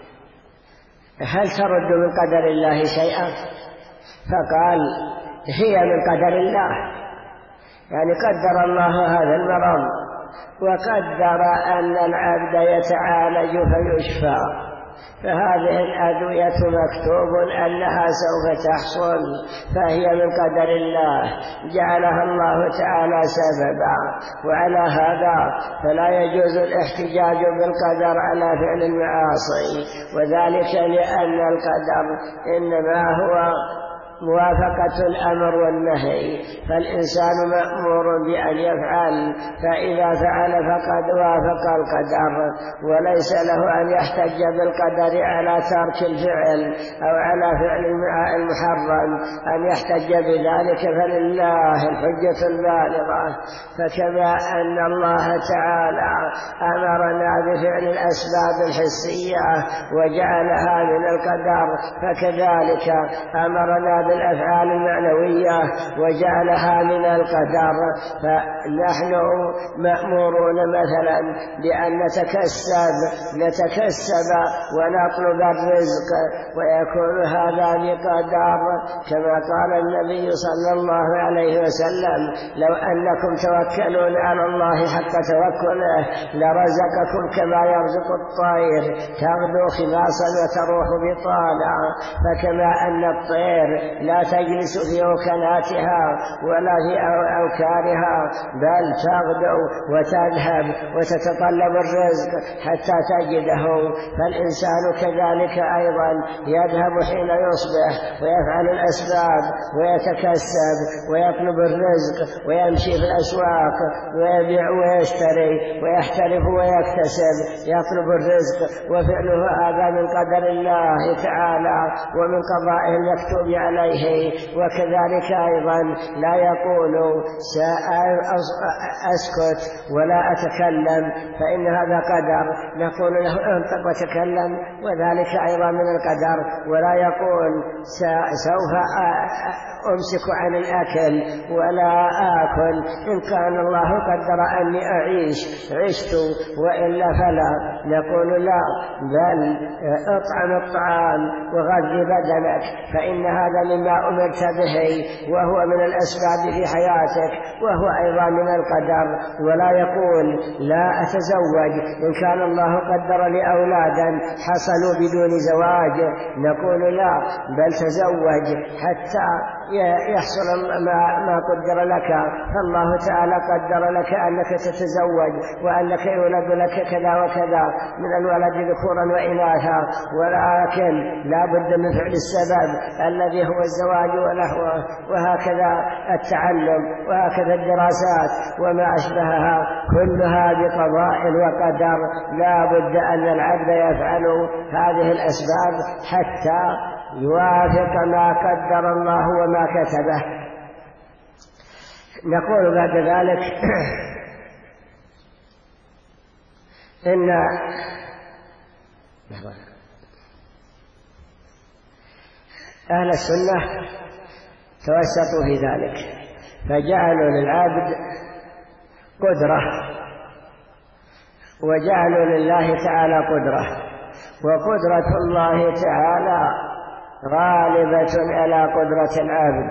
هل ترد من قدر الله شيئا؟ فقال: هي من قدر الله، يعني قدر الله هذا المرض، وقدر أن العبد يتعالج فيشفى، فهذه الأدوية مكتوب أنها سوف تحصل، فهي من قدر الله، جعلها الله تعالى سببا. وعلى هذا فلا يجوز الاحتجاج بالقدر على فعل المعاصي، وذلك لأن القدر إنما هو موافقة الأمر والنهي، فالإنسان مأمور بأن يفعل، فإذا فعل فقد وافق القدر، وليس له أن يحتج بالقدر على ترك الفعل أو على فعل المحرم، أن يحتج بذلك فلله الحجة البالغة. فكما أن الله تعالى أمرنا بفعل الأسباب الحسية وجعلها من القدر، فكذلك أمرنا بالأفعال المعنوية وجعلها من القدر. فنحن مأمورون مثلا بأن نتكسب ونطلب الرزق، ويكون هذا بقدر، كما قال النبي صلى الله عليه وسلم: لو أنكم توكلون على الله حق توكله لرزقكم كما يرزق الطير تغدو خماصا وتروح بطانا. فكما أن الطير لا تجلس في وكناتها ولا في أوكارها، بل تغدو وتذهب وتتطلب الرزق حتى تجده. فالإنسان كذلك أيضا يذهب حين يصبح ويفعل الأسباب ويتكسب ويطلب الرزق ويمشي في الأسواق ويبيع ويشتري ويحترف ويكتسب يطلب الرزق، وفعله هذا من قدر الله تعالى ومن قضائه المكتوب عليه. وكذلك أيضا لا يقول سأسكت ولا أتكلم فإن هذا قدر، نقول له انطق وتكلم وذلك أيضا من القدر. ولا يقول سوف أمسك عن الأكل ولا آكل، إن كان الله قدر أني أعيش عشت وإلا فلا. نقول لا، بل اطعم الطعام وغذي بدنك فإن هذا مما أمرت به وهو من الأسباب في حياتك وهو أيضا من القدر. ولا يقول لا أتزوج إن كان الله قدر لي أولادا حصلوا بدون زواج، نقول لا، بل تزوج حتى يحصل ما قدر لك. فالله تعالى قدر لك أنك تتزوج وأنك يولد لك كذا وكذا من الولد ذكورا وإناثا، ولكن لا بد من فعل السبب الذي هو الزواج ونحوه، وهكذا التعلم وهكذا الدراسات وما أشبهها كلها بقضاء وقدر. لا بد أن العبد يفعل هذه الأسباب حتى يوافق ما قدر الله وما كتبه. نقول بعد ذلك إن أهل السنة توسطوا في ذلك فجعلوا للعبد قدرة وجعلوا لله تعالى قدرة، وقدرة الله تعالى غالبة على قدرة العبد.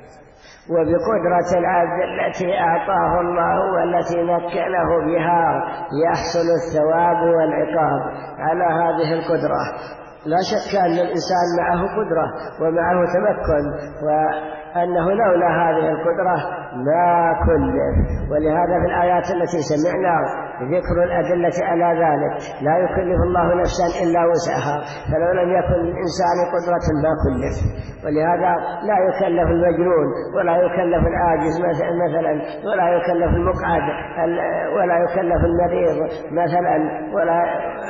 وبقدرة العبد التي أعطاه الله والتي مكنه بها يحصل الثواب والعقاب على هذه القدرة. لا شك أن الإنسان معه قدرة ومعه تمكن، وأنه لولا هذه القدرة ما كلف. ولهذا في الآيات التي سمعنا ذكر الأدلة على ذلك. لا يكلف الله نفسا إلا وسعها، فلو لم يكن الإنسان قدرة ما كلف. ولهذا لا يكلف المجنون ولا يكلف العاجز مثلا، ولا يكلف المقعد ولا يكلف المريض مثلا، ولا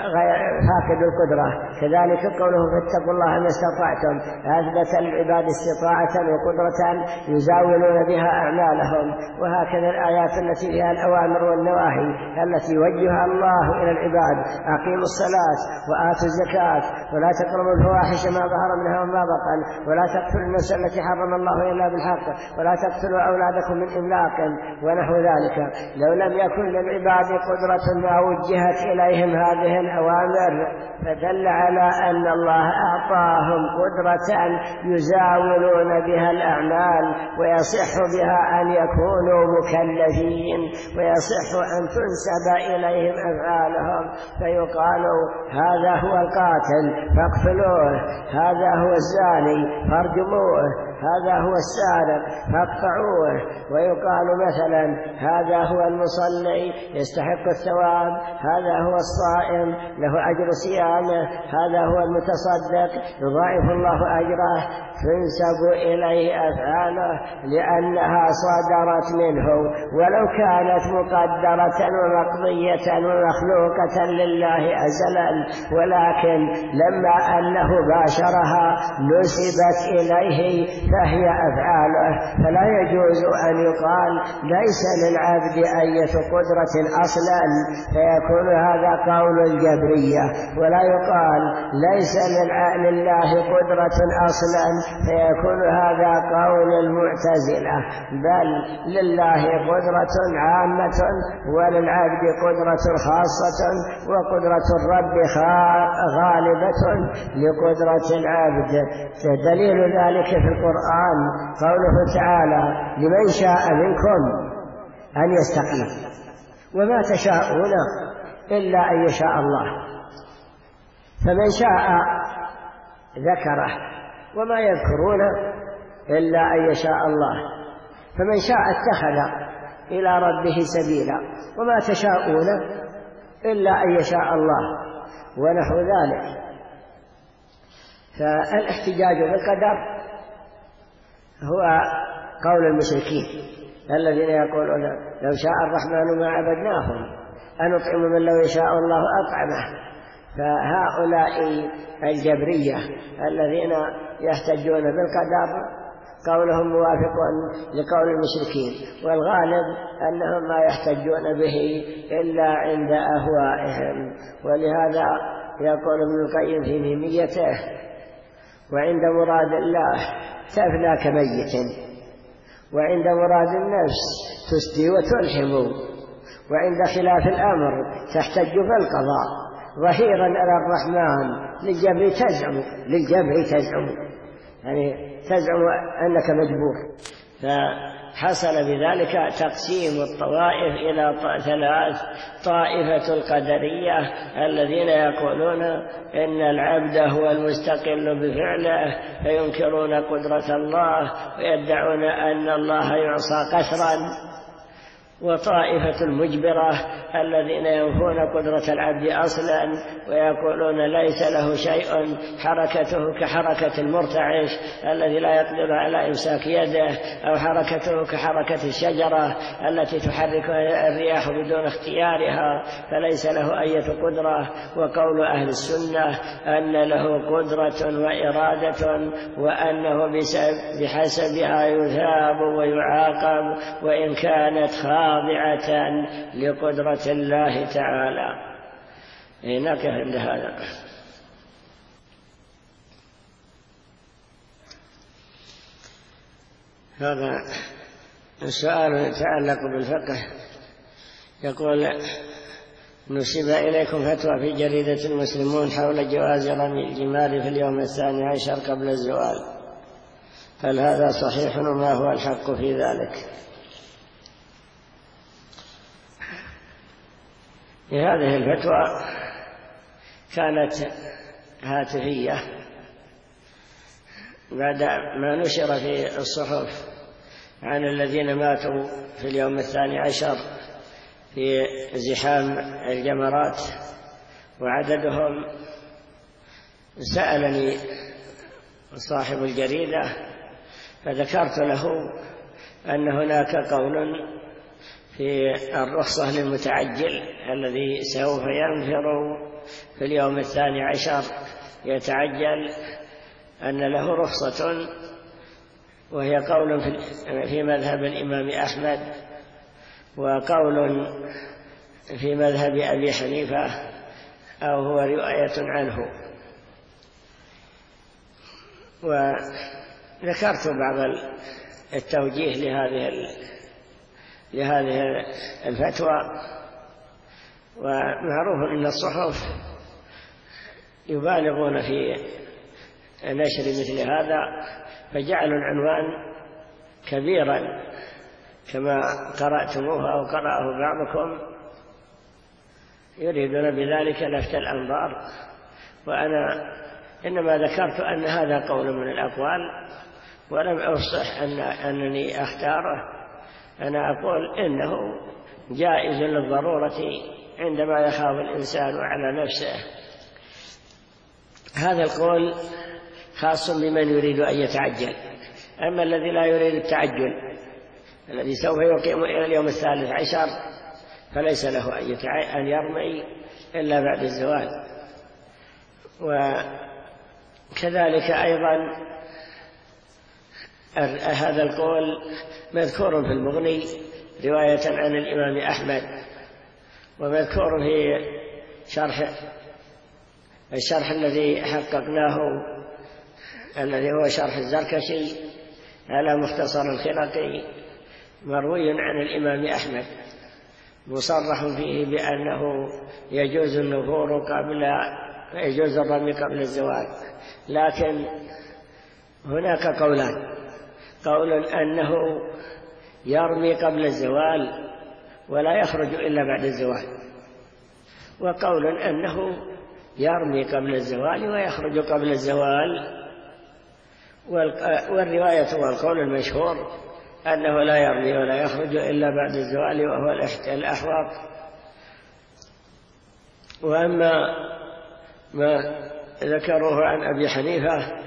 فاقد القدرة. كذلك قوله فاتقوا الله ما استطعتم، أثبت للعباد استطاعة وقدرة يزاولون بها أعمالهم. وهكذا الآيات التي فيها الأوامر والنواهي التي يوجهها الله إلى العباد: أقيموا الصلاة وآتوا الزكاة ولا تقربوا الفواحش ما ظهر منها وما بطن ولا تقتلوا النفس التي حرم الله إلا بالحق ولا تقتلوا أولادكم من إملاق ونحو ذلك. لو لم يكن للعباد قدرة ما وجهت إليهم هذه الأوامر، فدل على أن الله أعطاهم قدرة يزاولون بها الأعمال ويصح بها أن يكونوا مكلفين، ويصح أن تنسب إليهم أفعالهم، فيقال هذا هو القاتل فاقتلوه، هذا هو الزاني فارجموه، هذا هو السارق فاقطعوه. ويقال مثلا هذا هو المصلي يستحق الثواب، هذا هو الصائم له أجر صيامه، هذا هو المتصدق يضاعف الله أجره. تنسب إليه أفعاله لأنها صدرت منه، ولو كانت مقدرة ومقضية ومخلوقة لله أزلا، ولكن لما أنه باشرها نسبت إليه فهي أفعاله. فلا يجوز أن يقال ليس للعبد أية قدرة أصلا فيكون هذا قول الجبرية، ولا يقال ليس لله قدرة أصلا فيكون هذا قول المعتزلة، بل لله قدرة عامة وللعبد قدرة خاصة، وقدرة الرب غالبة لقدرة العبد. دليل ذلك في القرآن قوله تعالى: لمن شاء منكم أن يستقيم وما تشاءون إلا أن يشاء الله. فمن شاء ذكره، وما يذكرون إلا أن يشاء الله، فمن شاء اتخذ إلى ربه سبيلا، وما تشاءون إلا أن يشاء الله ونحو ذلك. فالاحتجاج بالقدر هو قول المشركين الذين يقولون لو شاء الرحمن ما عبدناهم، أنطعم من لو يشاء الله أطعمه. فهؤلاء الجبرية الذين يحتجون بالقدر قولهم موافق لقول المشركين، والغالب أنهم ما يحتجون به إلا عند أهوائهم. ولهذا يقول ابن القيم في ميميته: وعند مراد الله تفنى كميت، وعند مراد النفس تسدي وتلحم، وعند خلاف الأمر تحتج بالقضاء، ظهيرا على الرحمن للجبر تزعم يعني تزعم أنك مجبور. فحصل بذلك تقسيم الطوائف إلى ثلاث: طائفة القدرية الذين يقولون إن العبد هو المستقل بفعله، فينكرون قدرة الله ويدعون أن الله يعصى قسرا. وطائفة المجبرة الذين ينفون قدرة العبد أصلا ويقولون ليس له شيء، حركته كحركة المرتعش الذي لا يقدر على إمساك يده، أو حركته كحركة الشجرة التي تحركها الرياح بدون اختيارها، فليس له أي قدرة. وقول أهل السنة أن له قدرة وإرادة، وأنه بحسبها يثاب ويعاقب وإن كانت خاضعة لقدرة الله تعالى. نقف عند هذا. هذا السؤال يتعلق بالفقه. يقول: نسب إليكم فتوى في جريدة المسلمون حول جواز رمي الجمار في اليوم 12 قبل الزوال، هل هذا صحيح وما هو الحق في ذلك؟ هذه الفتوى كانت هاتفية بعد ما نشر في الصحف عن الذين ماتوا في اليوم 12 في زحام الجمرات، وعددهم. سألني صاحب الجريدة فذكرت له أن هناك قول في الرخصة للمتعجل الذي سوف ينفر في اليوم 12 يتعجل، أن له رخصة، وهي قول في مذهب الإمام أحمد، وقول في مذهب أبي حنيفة، أو هو رواية عنه. وذكرت بعض التوجيه لهذه الفتوى. ومعروف أن الصحف يبالغون في نشر مثل هذا، فجعلوا العنوان كبيرا كما قرأتموه أو قرأه بعضكم، يريدون بذلك لفت الأنظار. وأنا إنما ذكرت أن هذا قول من الأقوال، ولم أفصح أنني أختاره. أنا أقول إنه جائز للضرورة عندما يخاف الإنسان على نفسه. هذا القول خاص بمن يريد أن يتعجل. أما الذي لا يريد التعجل، الذي سوف يقيم إلى اليوم 13، فليس له أن يرمي إلا بعد الزوال. وكذلك أيضا هذا القول مذكور في المغني رواية عن الإمام أحمد، ومذكور في الشرح الذي حققناه، الذي هو شرح الزركشي على مختصر الخرقي، مروي عن الإمام أحمد مصرح فيه بأنه يجوز النفور يجوز الرمي قبل الزوال. لكن هناك قولان: قول أنه يرمي قبل الزوال ولا يخرج إلا بعد الزوال، وقول أنه يرمي قبل الزوال ويخرج قبل الزوال. والرواية والقول المشهور أنه لا يرمي ولا يخرج إلا بعد الزوال وهو الأحوط. وأما ما ذكروه عن أبي حنيفة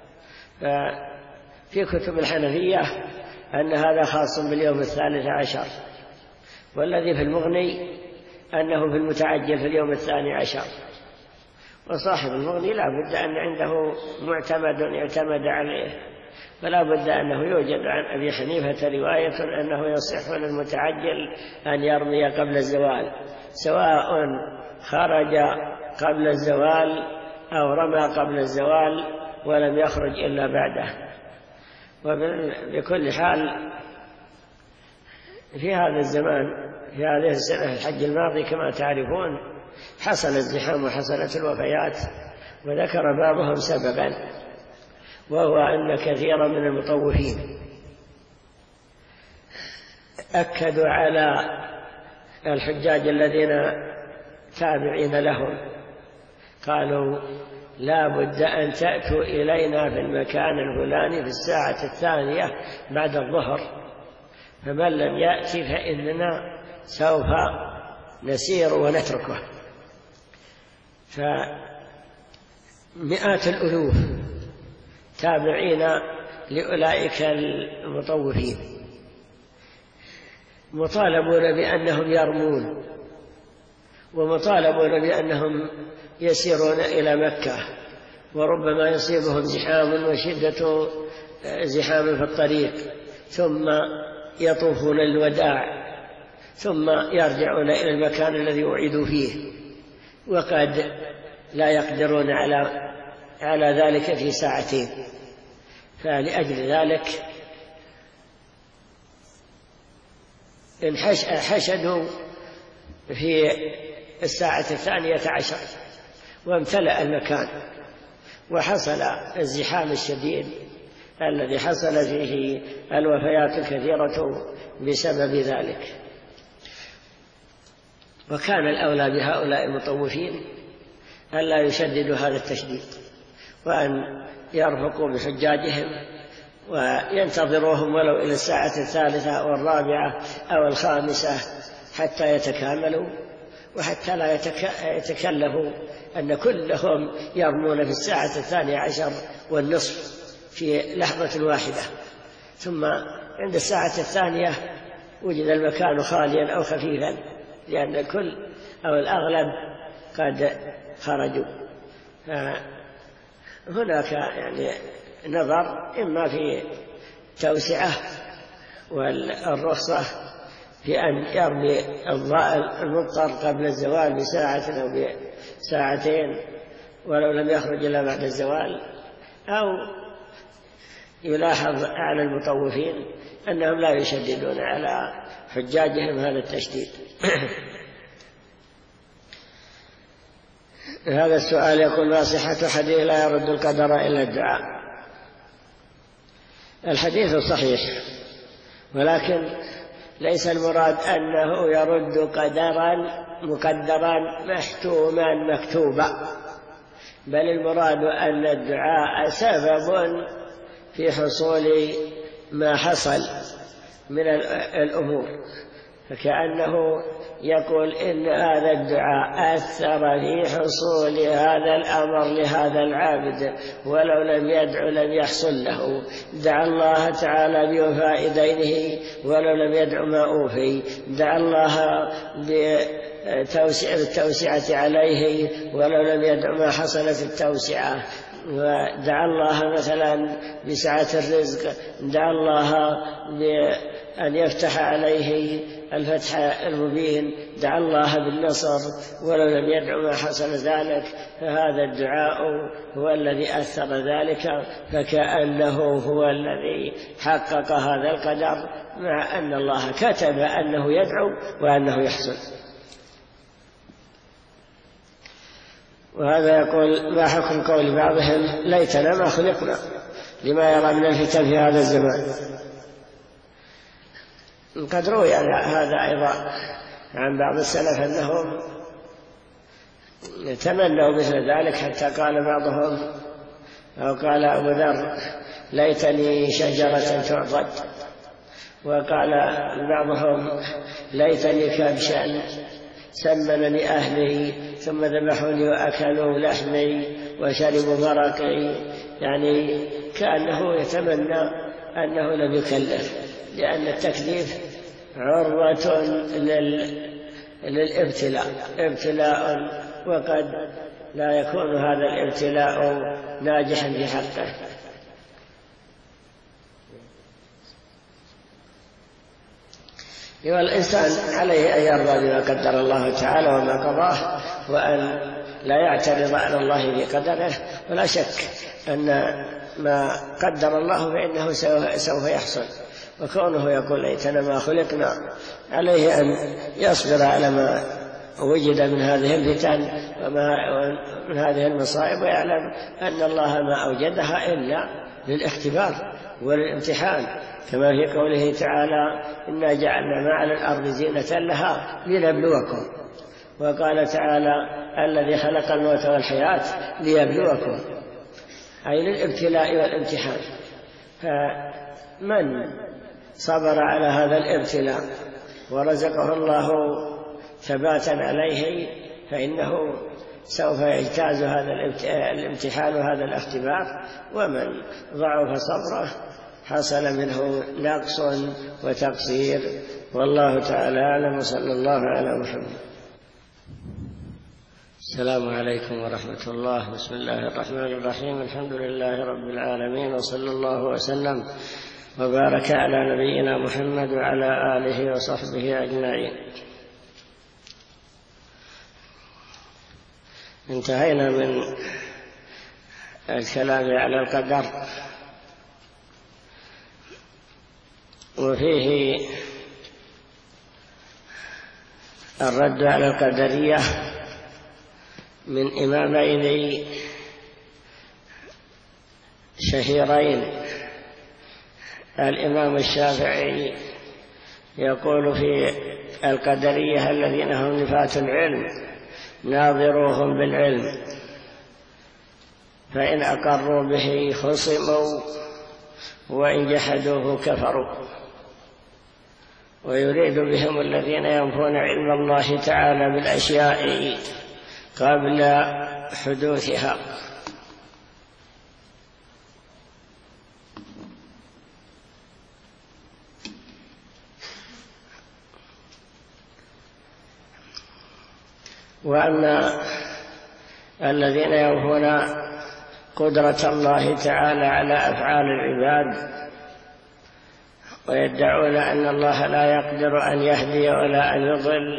في كتب الحنفية أن هذا خاص باليوم 13، والذي في المغني أنه في المتعجل في اليوم 12. وصاحب المغني لا بد أن عنده معتمد يعتمد عليه، فلا بد أنه يوجد عن أبي حنيفة رواية أنه يصح للمتعجل أن يرمي قبل الزوال، سواء خرج قبل الزوال أو رمى قبل الزوال ولم يخرج إلا بعده. وبكل حال في هذا الزمان في هذه السنة الحج الماضي كما تعرفون حصل الزحام وحصلت الوفيات، وذكر بعضهم سببا، وهو أن كثيرا من المطوفين أكدوا على الحجاج الذين تابعين لهم، قالوا لا بد أن تأتوا إلينا في المكان الفلاني في الساعة 2 بعد الظهر، فمن لم يأتي فإننا سوف نسير ونتركه. فمئات الألوف تابعين لأولئك المطوفين مطالبون بأنهم يرمون، ومطالبون بأنهم يسيرون إلى مكة، وربما يصيبهم زحام وشدة زحام في الطريق، ثم يطوفون الوداع، ثم يرجعون إلى المكان الذي وعدوا فيه، وقد لا يقدرون على ذلك في ساعتين. فلأجل ذلك حشدوا في الساعة 12 وامتلأ المكان، وحصل الزحام الشديد الذي حصل فيه الوفيات الكثيرة بسبب ذلك. وكان الأولى بهؤلاء المطوفين ألا يشددوا هذا التشديد، وأن يرفقوا بحجاجهم وينتظروهم ولو إلى الساعة 3 أو 4 أو 5 حتى يتكاملوا، وحتى لا يتكلفوا أن كلهم يرمون في الساعة 12:30 في لحظة واحدة، ثم عند الساعة 2 وجد المكان خاليا أو خفيفا، لأن الكل أو الأغلب قد خرجوا. هناك يعني نظر إما في توسعة والرخصة في أن يرمي المضطر قبل الزوال بساعة أو بساعتين ولو لم يخرج إلا بعد الزوال، أو يلاحظ على المطوفين أنهم لا يشددون على حجاجهم هذا التشديد. هذا السؤال يقول: ما صحة حديث لا يرد القدر إلا الدعاء؟ الحديث صحيح، ولكن ليس المراد أنه يرد قدرا مقدرا محتوما مكتوبا، بل المراد أن الدعاء سبب في حصول ما حصل من الأمور، فكأنه يقول إن هذا الدعاء أثر في حصول هذا الأمر لهذا العابد، ولو لم يدعو لم يحصل له. دعا الله تعالى بوفاء دينه ولو لم يدعو ما أوفي، دعا الله بالتوسعة عليه ولو لم يدعو ما حصل في التوسعة، ودعا الله مثلا بسعة الرزق، دعا الله بأن يفتح عليه الفتح المبين، دعا الله بالنصر ولو لم يدعو ما حصل ذلك، فهذا الدعاء هو الذي أثر ذلك، فكأنه هو الذي حقق هذا القدر، مع أن الله كتب أنه يدعو وأنه يحصل. وهذا يقول: ما حكم قول بعضهم ليتنا ما خلقنا لما يرى من الفتن في هذا الزمان؟ قد روي هذا أيضا عن بعض السلف أنهم تمنوا مثل ذلك، حتى قال بعضهم أو قال أبو ذر: ليتني شجرة تعضد. وقال بعضهم ليتني كبشا سمنني أهلي ثم ذبحوني وأكلوا لحمي وشربوا مرقي، يعني كأنه يتمنى أنه لم يكلف، لأن التكليف عرضة للابتلاء، ابتلاء وقد لا يكون هذا الابتلاء ناجحا في حقه. والإنسان عليه أن يرضى بما قدر الله تعالى وما قضاه، وأن لا يعترض على الله بقدره. ولا شك أن ما قدر الله فإنه سوف يحصل، وكونه يقول ليتنا ما خلقنا، عليه أن يصبر على ما وجد من هذه الفتن ومن هذه المصائب، ويعلم أن الله ما أوجدها إلا للاختبار وللامتحان، كما في قوله تعالى إنا جعلنا ما على الأرض زينة لها لنبلوكم. وقال تعالى الذي خلق الموت والحياة ليبلوكم، أي للابتلاء والامتحان. فمن صبر على هذا الابتلاء ورزقه الله ثباتا عليه فإنه سوف يجتاز هذا الامتحان وهذا الاختبار. ومن ضعف صبره حصل منه نقص وتقصير، والله تعالى أعلم. صلى الله على محمد. السلام عليكم ورحمة الله. بسم الله الرحمن الرحيم. الحمد لله رب العالمين، وصلى الله وسلم وبارك على نبينا محمد وعلى آله وصحبه أجمعين. انتهينا من الكلام على القدر، وفيه الرد على القدرية من إمامين شهيرين. الإمام الشافعي يقول في القدرية الذين هم نفاة العلم ناظروهم بالعلم، فإن أقروا به خصموا وإن جحدوه كفروا. ويريد بهم الذين ينفون علم الله تعالى بالأشياء قبل حدوثها. وأما الذين ينفون قدرة الله تعالى على أفعال العباد ويدعون أن الله لا يقدر أن يهدي ولا أن يضل،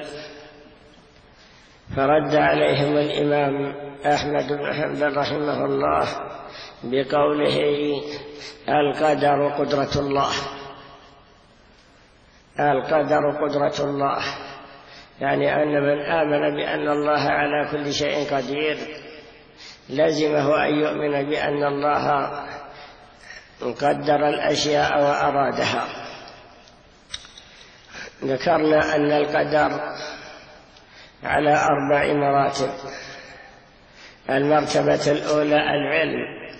فرد عليهم الإمام أحمد بن حنبل رحمه الله بقوله القدر قدرة الله. القدر قدرة الله يعني أن من آمن بأن الله على كل شيء قدير لزمه أن يؤمن بأن الله قدر الأشياء وأرادها. ذكرنا أن القدر على 4 مراتب. المرتبة الأولى العلم،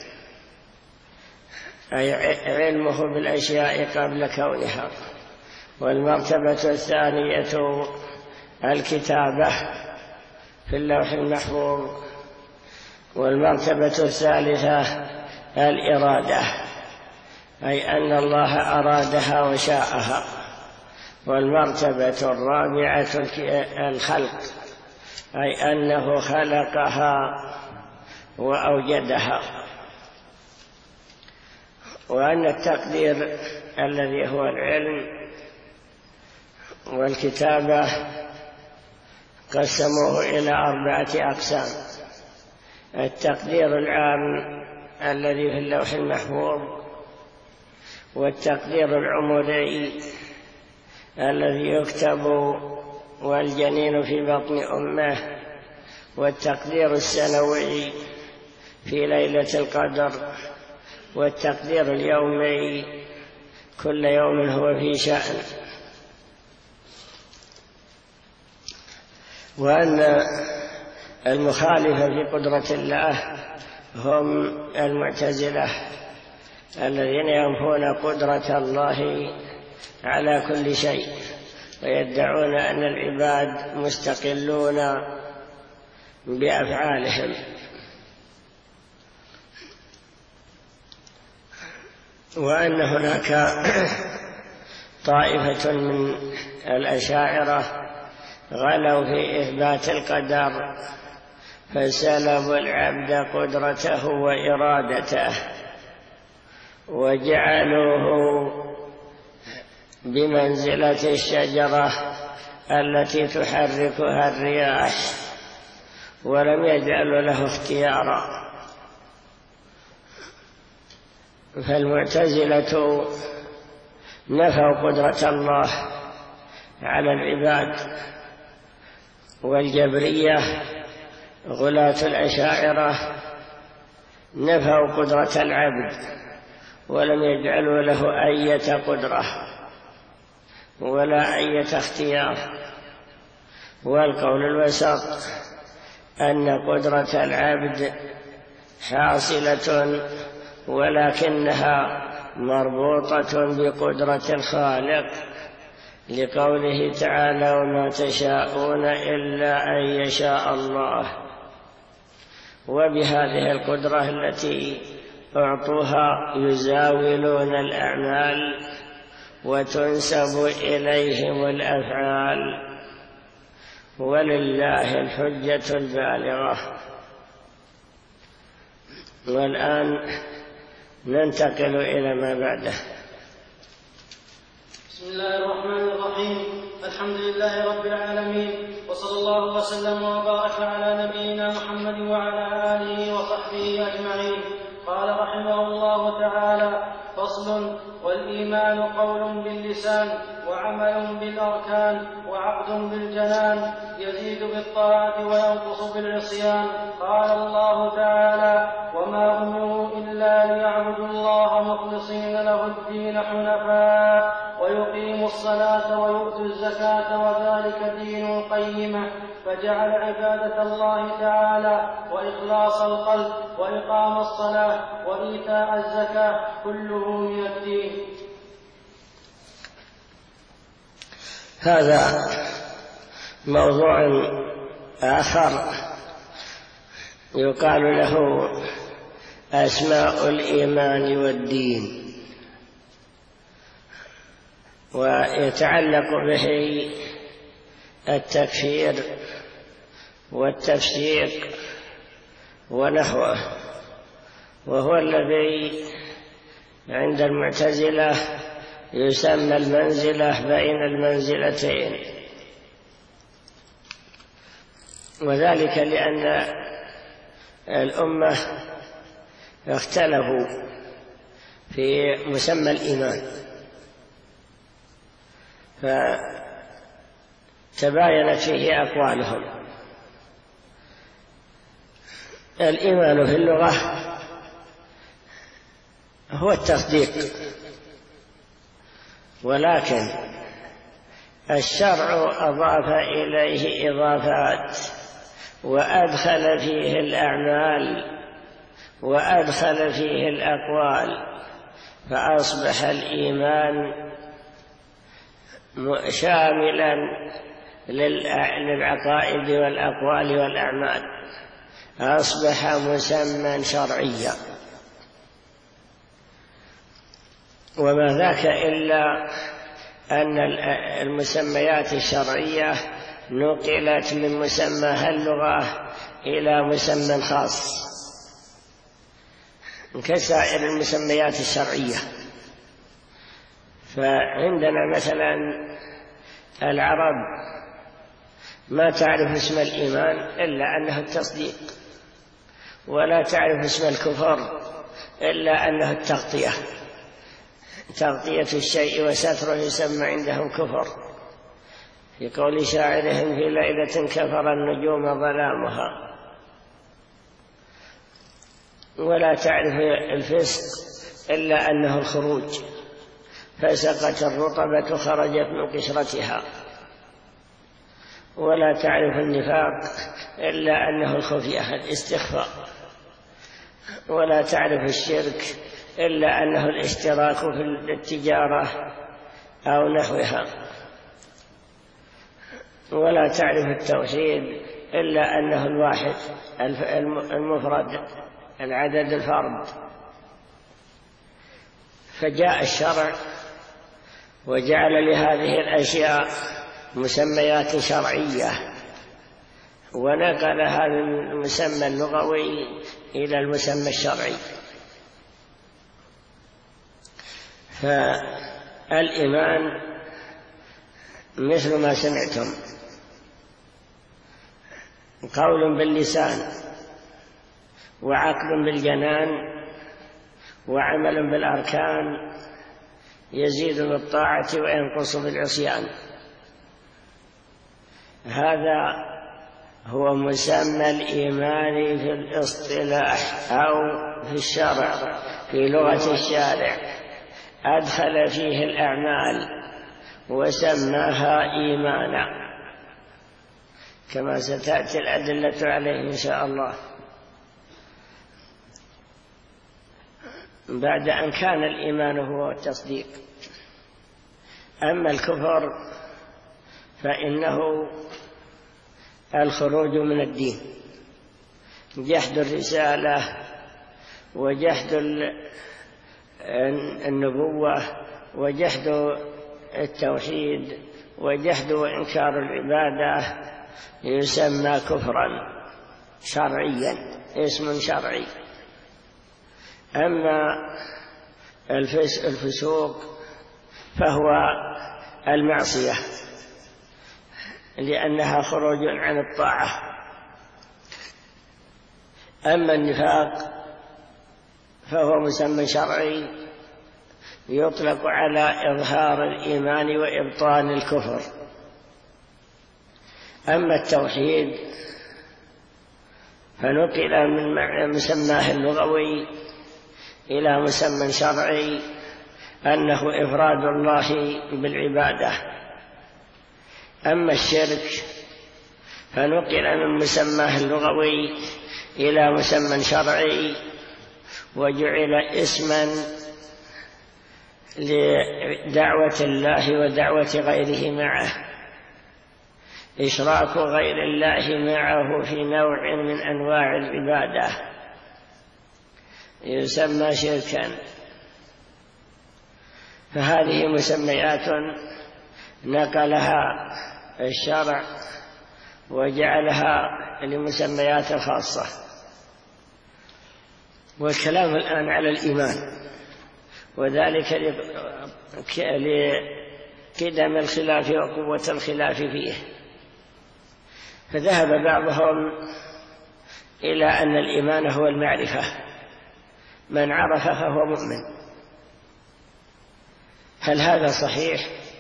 أي علمه بالأشياء قبل كونها. والمرتبة الثانية الكتابة في اللوح المحفوظ. والمرتبة الثالثة الإرادة، أي أن الله أرادها وشاءها. والمرتبة الرابعة الخلق، أي أنه خلقها وأوجدها. وأن التقدير الذي هو العلم والكتابة قسموه إلى 4 أقسام. التقدير العام الذي في اللوح المحفوظ، والتقدير العمري الذي يكتب والجنين في بطن أمه، والتقدير السنوي في ليلة القدر، والتقدير اليومي كل يوم هو في شأن. وأن المخالفة في قدرة الله هم المعتزلة الذين ينفون قدرة الله على كل شيء ويدعون أن العباد مستقلون بأفعالهم. وأن هناك طائفة من الأشاعرة غلوا في إثبات القدر فسلبوا العبد قدرته وإرادته وجعلوه بمنزلة الشجرة التي تحركها الرياح ولم يجعلوا له اختيارا. فالمعتزلة نفوا قدرة الله على العباد، والجبرية غلاة الأشاعرة نفوا قدرة العبد ولم يجعلوا له أية قدرة ولا أية اختيار. والقول الوسط أن قدرة العبد حاصلة ولكنها مربوطة بقدرة الخالق، لقوله تعالى: وما تشاءون إلا أن يشاء الله. وبهذه القدرة التي أعطوها يزاولون الأعمال وتنسب إليهم الأفعال، ولله الحجة البالغة. والآن ننتقل إلى ما بعده. بسم الله الرحمن الرحيم. الحمد لله رب العالمين، وصلى الله وسلم وبارك على نبينا محمد وعلى آله وصحبه أجمعين. قال رحمه الله تعالى: فصل: والإيمان قول باللسان وعمل بالأركان وعقد بالجنان، يزيد بالطاعة وينقص بالعصيان. قال الله تعالى: وما أمروا إلا ليعبدوا الله مخلصين له الدين حنفاء ويقيموا الصلاة ويؤتوا الزكاة وذلك دين القيمة. فجعل عبادة الله تعالى وإخلاص القلب وإقام الصلاة وإيتاء الزكاة كله من الدين. هذا موضوع آخر يقال له أسماء الإيمان والدين، ويتعلق به التكفير والتفسيق ونحوه، وهو الذي عند المعتزلة يسمى المنزلة بين المنزلتين، وذلك لأن الأمة اختلفوا في مسمى الإيمان، فتباينت فيه أقوالهم. الإيمان في اللغة هو التصديق، ولكن الشرع أضاف إليه إضافات وأدخل فيه الأعمال وأدخل فيه الأقوال، فأصبح الإيمان شاملا للعقائد والأقوال والأعمال، أصبح مسمى شرعيا. وما ذاك إلا أن المسميات الشرعية نقلت من مسمى اللغة إلى مسمى خاص كسائر المسميات الشرعية. فعندنا مثلا العرب ما تعرف اسم الإيمان إلا أنه التصديق، ولا تعرف اسم الكفر إلا أنه التغطية، تغطية الشيء وستره يسمى عندهم كفر، في قول شاعرهم: في ليلة كفر النجوم ظلامها. ولا تعرف الفسق إلا أنه الخروج، فسقت الرطبة خرجت من قشرتها. ولا تعرف النفاق إلا أنه الخفية، الاستخفاء. ولا تعرف الشرك إلا أنه الاشتراك في التجارة أو نحوها، ولا تعرف التوحيد إلا أنه الواحد المفرد العدد الفرد. فجاء الشرع وجعل لهذه الأشياء مسميات شرعية، ونقل هذا المسمى اللغوي إلى المسمى الشرعي. فالإيمان مثل ما سمعتم قول باللسان، وعقل بالجنان، وعمل بالأركان، يزيد بالطاعة وينقص بالعصيان. هذا هو مسمى الإيمان في الاصطلاح أو في الشرع، في لغة الشارع، أدخل فيه الأعمال وسماها إيمانا، كما ستأتي الأدلة عليه إن شاء الله. بعد أن كان الإيمان هو التصديق. أما الكفر فإنه الخروج من الدين، جحد الرسالة وجحد النبوة وجحد التوحيد وجحد وإنكار العبادة، يسمى كفرا شرعيا، اسم شرعي. أما الفسوق فهو المعصية، لأنها خروج عن الطاعة. أما النفاق فهو مسمى شرعي يطلق على إظهار الإيمان وإبطان الكفر. أما التوحيد فنقل من مسماه اللغوي إلى مسمى شرعي أنه إفراد الله بالعبادة. أما الشرك فنقل من مسماه اللغوي إلى مسمى شرعي وجعل اسما لدعوة الله ودعوة غيره معه، إشراك غير الله معه في نوع من أنواع العبادة يسمى شركا. فهذه مسميات نقلها الشرع وجعلها لمسميات خاصة. والكلام الآن على الإيمان، وذلك لقدم الخلاف وقوة الخلاف فيه. فذهب بعضهم إلى أن الإيمان هو المعرفة، من عرف فهو مؤمن. هل هذا صحيح؟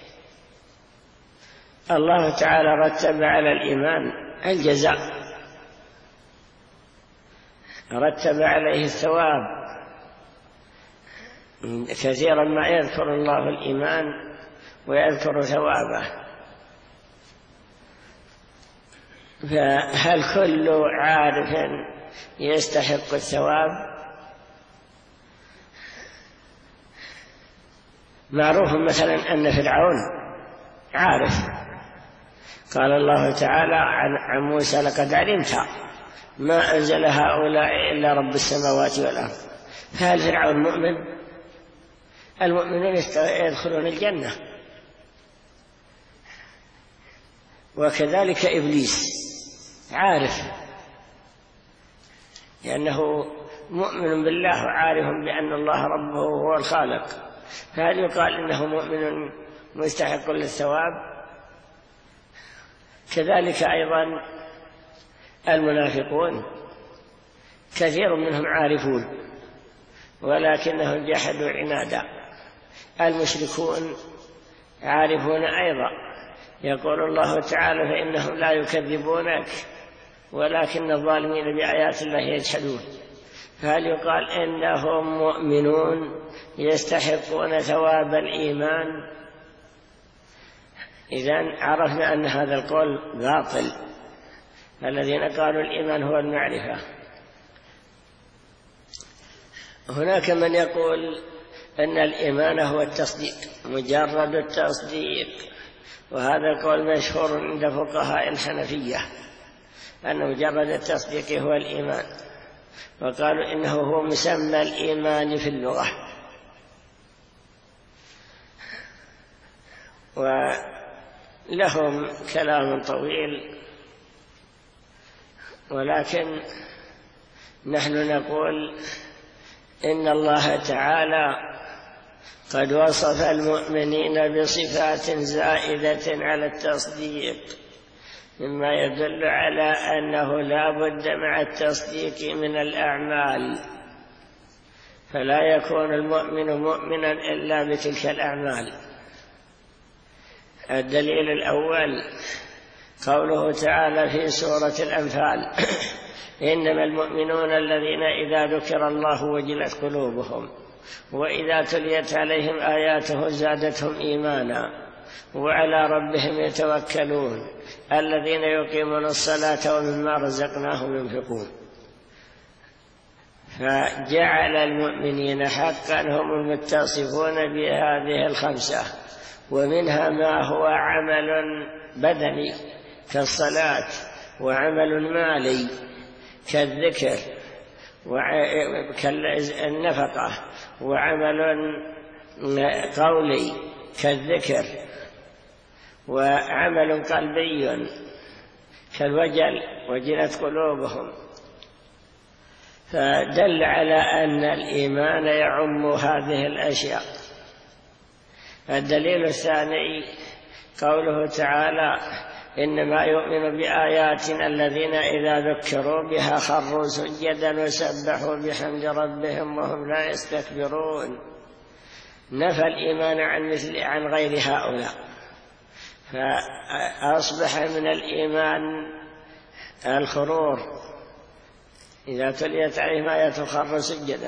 الله تعالى رتب على الإيمان الجزاء، رتب عليه الثواب. كثيرا ما يذكر الله الإيمان ويذكر ثوابه. فهل كل عارف يستحق الثواب؟ معروف مثلا أن فرعون عارف، قال الله تعالى عن موسى: لقد علمت ما أنزل هؤلاء إلا رب السماوات والأرض. فهل فرعون مؤمن؟ المؤمنون يدخلون الجنة. وكذلك إبليس عارف، لأنه مؤمن بالله وعارف بأن الله ربه هو الخالق. فهل يقال إنه مؤمن مستحق للثواب؟ كذلك أيضا المنافقون كثير منهم عارفون ولكنهم جحدوا عنادا. المشركون عارفون أيضا، يقول الله تعالى: فإنهم لا يكذبونك ولكن الظالمين بآيات الله يجحدون. فهل يقال إنهم مؤمنون يستحقون ثواب الإيمان؟ إذن عرفنا أن هذا القول باطل. الذين قالوا الإيمان هو المعرفة. هناك من يقول أن الإيمان هو التصديق، مجرد التصديق، وهذا القول مشهور عند فقهاء الحنفية أن مجرد التصديق هو الإيمان، وقالوا إنه هو مسمى الإيمان في اللغة. ولهم كلام طويل، ولكن نحن نقول إن الله تعالى قد وصف المؤمنين بصفات زائدة على التصديق، مما يدل على أنه لا بد مع التصديق من الأعمال، فلا يكون المؤمن مؤمنا إلا بتلك الأعمال. الدليل الأول قوله تعالى في سورة الأنفال: إنما المؤمنون الذين إذا ذكر الله وجلت قلوبهم وإذا تليت عليهم آياته زادتهم إيمانا وعلى ربهم يتوكلون الذين يقيمون الصلاة ومما رزقناهم ينفقون. فجعل المؤمنين حقا هم المتصفون بهذه الخمسة، ومنها ما هو عمل بدني كالصلاة، وعمل مالي كالذكر كالنفقة، وعمل قولي كالذكر، وعمل قلبي كالوجل وجلت قلوبهم. فدل على أن الإيمان يعم هذه الأشياء. الدليل الثاني قوله تعالى: إنما يؤمن بآياتنا الذين إذا ذكروا بها خروا سجدا وسبحوا بحمد ربهم وهم لا يستكبرون. نفى الإيمان عن غير هؤلاء، فأصبح من الإيمان الخرور إذا تليت عليهم آيات خروا سجدا،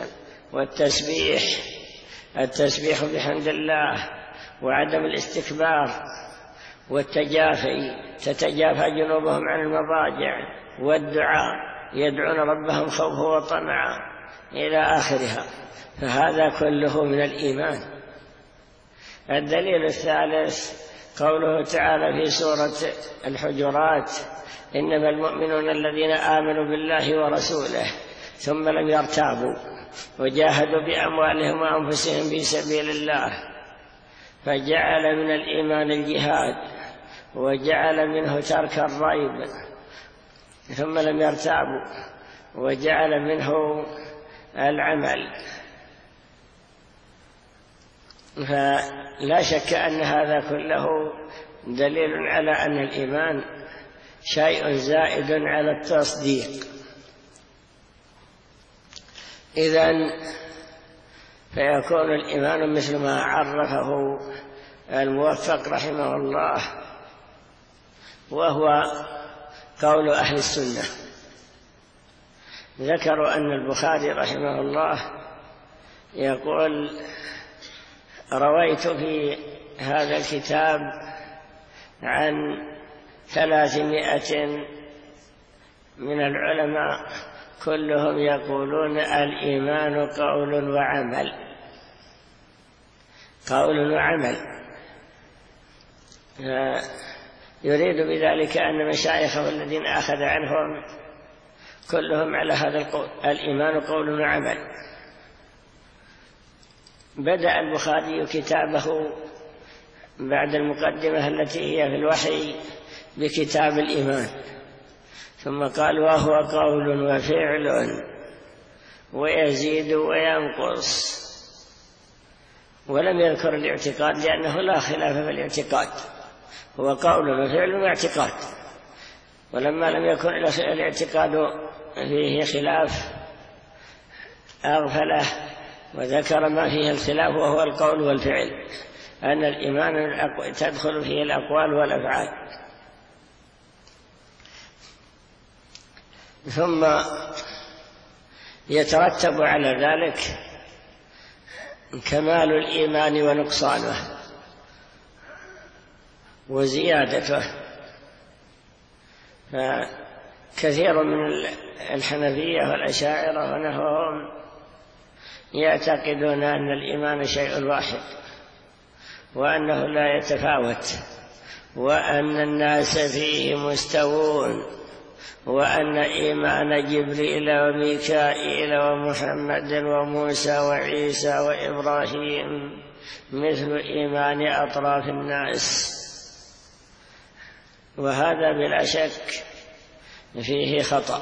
والتسبيح بحمد الله، وعدم الاستكبار، والتجافي تتجافى جنوبهم عن المضاجع، والدعاء يدعون ربهم خوفا وطمعا إلى آخرها، فهذا كله من الإيمان. الدليل الثالث قوله تعالى في سورة الحجرات: إنما المؤمنون الذين آمنوا بالله ورسوله ثم لم يرتابوا وجاهدوا بأموالهم وأنفسهم في سبيل الله، فجعل من الإيمان الجهاد، وجعل منه ترك الريب، ثم لم يرتابوا، وجعل منه العمل. فلا شك أن هذا كله دليل على أن الإيمان شيء زائد على التصديق. إذن فيكون الإيمان مثل ما عرفه الموفق رحمه الله، وهو قول أهل السنة. ذكروا أن البخاري رحمه الله يقول: رويت في هذا الكتاب عن 300 من العلماء كلهم يقولون الإيمان قول وعمل، قول وعمل. يريد بذلك أن مشايخه الذين أخذ عنهم كلهم على هذا القول: الإيمان قول وعمل. بدأ البخاري كتابه بعد المقدمة التي هي في الوحي بكتاب الإيمان، ثم قال: وهو قول وفعل ويزيد وينقص، ولم يذكر الاعتقاد لأنه لا خلاف في الاعتقاد، هو قول وفعل واعتقاد. ولما لم يكن الاعتقاد فيه خلاف أغفله وذكر ما فيه الخلاف وهو القول والفعل، أن الإيمان تدخل فيه الأقوال والأفعال. ثم يترتب على ذلك كمال الإيمان ونقصانه وزيادته. فكثير من الحنفية والأشاعرة ونحوهم يعتقدون أن الإيمان شيء واحد وأنه لا يتفاوت، وأن الناس فيه مستوون، وأن إيمان جبريل وميكائيل ومحمد وموسى وعيسى وإبراهيم مثل إيمان أطراف الناس. وهذا بلا شك فيه خطأ،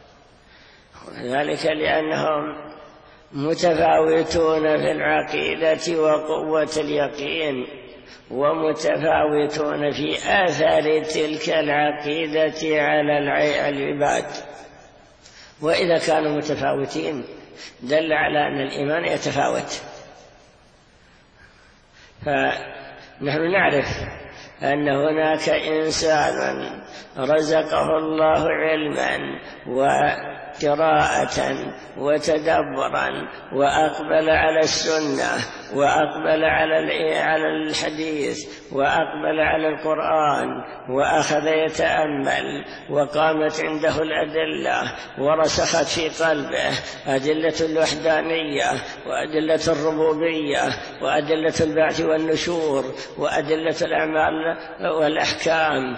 ذلك لأنهم متفاوتون في العقيدة وقوة اليقين، ومتفاوتون في آثار تلك العقيدة على العباد. وإذا كانوا متفاوتين دل على أن الإيمان يتفاوت. فنحن نعرف أن هناك إنسانا رزقه الله علما وقراءة وتدبرا، وأقبل على السنة، وأقبل على الحديث، وأقبل على القرآن، وأخذ يتأمل، وقامت عنده الأدلة ورسخت في قلبه أدلة الوحدانية وأدلة الربوبية وأدلة البعث والنشور وأدلة الأعمال والأحكام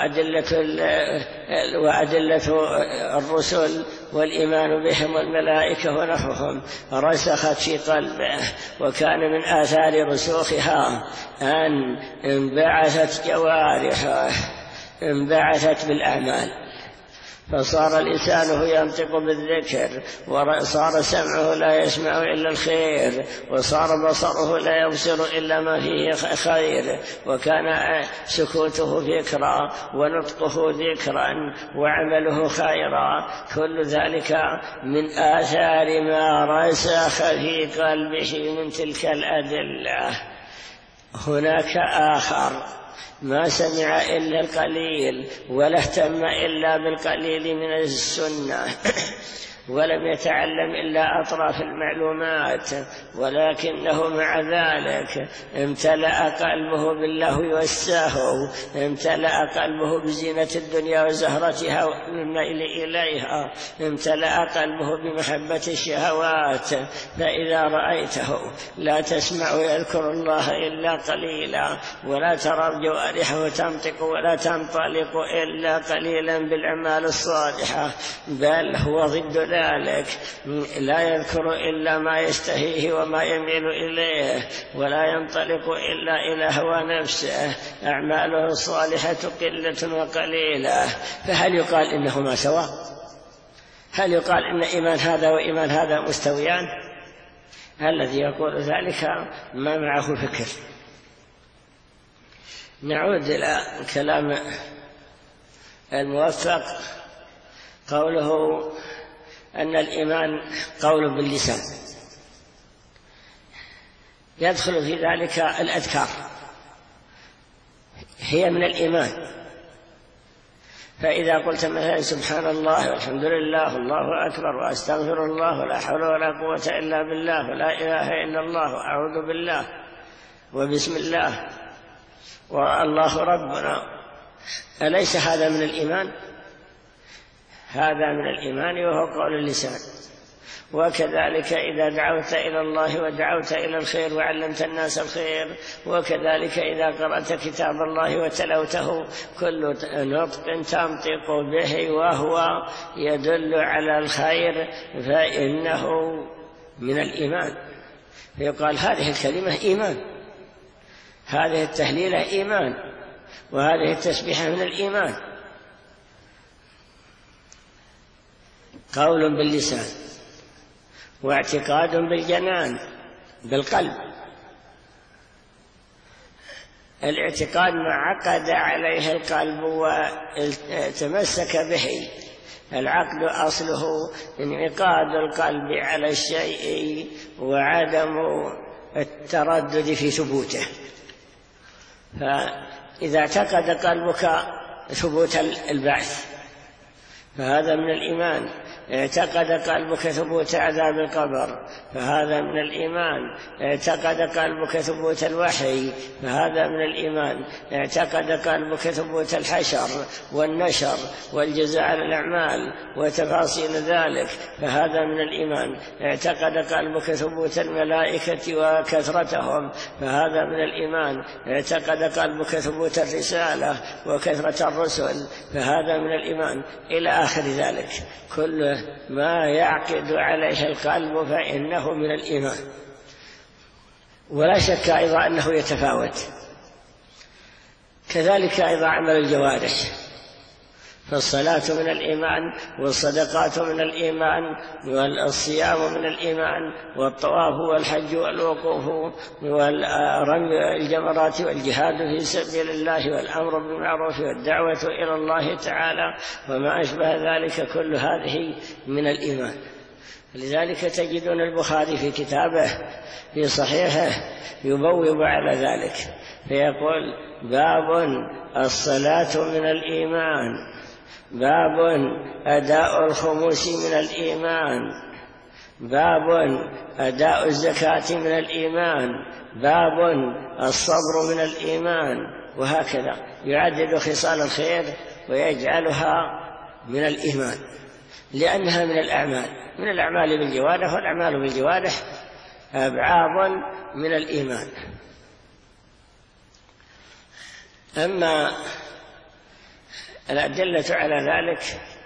وأدلة الرسل والإيمان بهم والملائكة ونحوهم، رسخت في قلبه. وكان من آثار رسوخها أن انبعثت جوارحه، انبعثت بالأعمال، فصار لسانه ينطق بالذكر، وصار سمعه لا يسمع إلا الخير، وصار بصره لا يبصر إلا ما فيه خير، وكان سكوته ذكرا ونطقه ذكرا وعمله خيرا. كل ذلك من آثار ما رسخ في قلبه من تلك الأدلة. هناك آخر ما سمع إلا القليل، ولا اهتم إلا بالقليل من السنة، ولم يتعلم إلا أطراف المعلومات، ولكنه مع ذلك امتلأ قلبه باللهو والسهو، امتلأ قلبه بزينة الدنيا وزهرتها والميل إليها، امتلأ قلبه بمحبة الشهوات. فإذا رأيته لا تسمع يذكر الله إلا قليلا، ولا ترى جوارحه تنطق ولا تنطلق إلا قليلا بالأعمال الصالحة، بل هو ضد ذلك، لا يذكر إلا ما يشتهيه وما يميل إليه، ولا ينطلق إلا إلى هوى نفسه، أعماله الصالحة قلة وقليلة. فهل يقال إنهما سواء؟ هل يقال إن إيمان هذا وإيمان هذا مستويان؟ الذي يقول ذلك ما معه فكر. نعود إلى كلام الموفق، قوله أن الإيمان قول باللسان، يدخل في ذلك الأذكار، هي من الإيمان. فإذا قلت مثلا سبحان الله والحمد لله والله أكبر وأستغفر الله ولا حول ولا قوة إلا بالله ولا إله إلا الله وأعوذ بالله وبسم الله والله ربنا، أليس هذا من الإيمان؟ هذا من الإيمان وهو قول اللسان. وكذلك إذا دعوت إلى الله ودعوت إلى الخير وعلمت الناس الخير، وكذلك إذا قرأت كتاب الله وتلوته، كل نطق تنطق به وهو يدل على الخير فإنه من الإيمان. فيقال هذه الكلمة إيمان، هذه التهليلة إيمان، وهذه التسبيحة من الإيمان. قول باللسان واعتقاد بالجنان بالقلب. الاعتقاد ما عقد عليه القلب وتمسك به. العقد أصله انعقاد القلب على الشيء وعدم التردد في ثبوته. فإذا اعتقد قلبك ثبوت البعث فهذا من الإيمان. اعتقد قلبك ثبوت عذاب القبر فهذا من الإيمان. اعتقد قلبك ثبوت الوحي فهذا من الإيمان. اعتقد قلبك ثبوت الحشر والنشر والجزاء على الأعمال وتفاصيل ذلك فهذا من الإيمان. اعتقد قلبك ثبوت الملائكة وكثرتهم فهذا من الإيمان. اعتقد قلبك ثبوت الرسالة وكثرة الرسل فهذا من الإيمان إلى آخر ذلك. كل ما يعقد عليه القلب فإنه من الإيمان. ولا شك أيضا أنه يتفاوت. كذلك أيضا عمل الجوارح، فالصلاة من الإيمان والصدقات من الإيمان والصيام من الإيمان والطواف والحج والوقوف ورمي الجمرات والجهاد في سبيل الله والأمر بالمعروف والدعوة إلى الله تعالى وما أشبه ذلك كل هذه من الإيمان. لذلك تجدون البخاري في كتابه في صحيحه يبوب على ذلك فيقول: باب الصلاة من الإيمان، باب أداء الخمس من الإيمان، باب أداء الزكاة من الإيمان، باب الصبر من الإيمان، وهكذا يعدد خصال الخير ويجعلها من الإيمان لأنها من الأعمال بالجوارح، والأعمال بالجوارح أبعاض من الإيمان. أما الأدلة على ذلك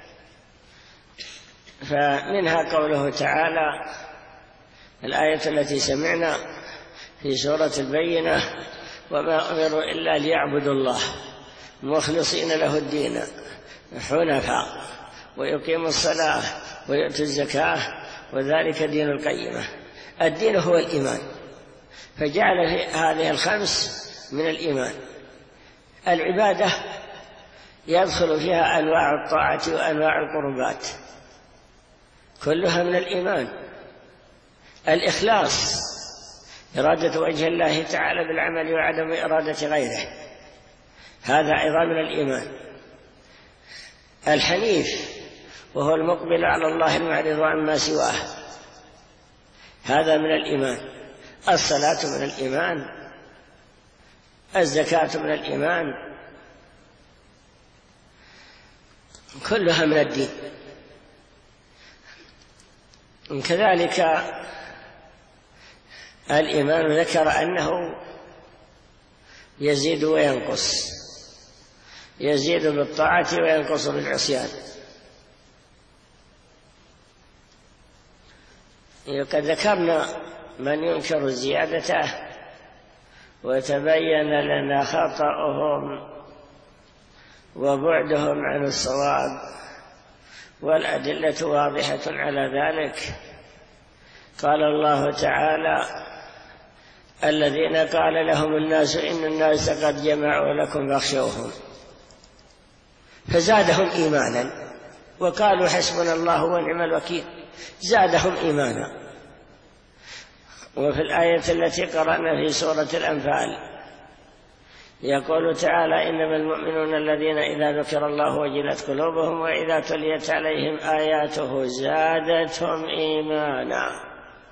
فمنها قوله تعالى الآية التي سمعنا في سورة البينة: وما أمروا إلا ليعبدوا الله مخلصين له الدين حنفاء ويقيموا الصلاة ويؤتوا الزكاة وذلك دين القيمة. الدين هو الإيمان، فجعل هذه الخمس من الإيمان. العبادة يدخل فيها أنواع الطاعة وأنواع القربات كلها من الإيمان. الإخلاص إرادة وجه الله تعالى بالعمل وعدم إرادة غيره هذا أيضا من الإيمان. الحنيف وهو المقبل على الله المعرض عما سواه هذا من الإيمان. الصلاة من الإيمان، الزكاة من الإيمان، كلها من الدين. كذلك الإيمان ذكر أنه يزيد وينقص، يزيد بالطاعة وينقص بالعصيان. قد ذكرنا من ينكر الزيادة وتبين لنا خطأهم وبعدهم عن الصواب، والأدلة واضحة على ذلك. قال الله تعالى: الذين قال لهم الناس إن الناس قد جمعوا لكم فاخشوهم فزادهم إيمانا وقالوا حسبنا الله ونعم الوكيل، زادهم إيمانا. وفي الآية التي قرأنا في سورة الأنفال يقول تعالى: إنما المؤمنون الذين إذا ذكر الله وجلت قلوبهم وإذا تليت عليهم آياته زادتهم إيمانا.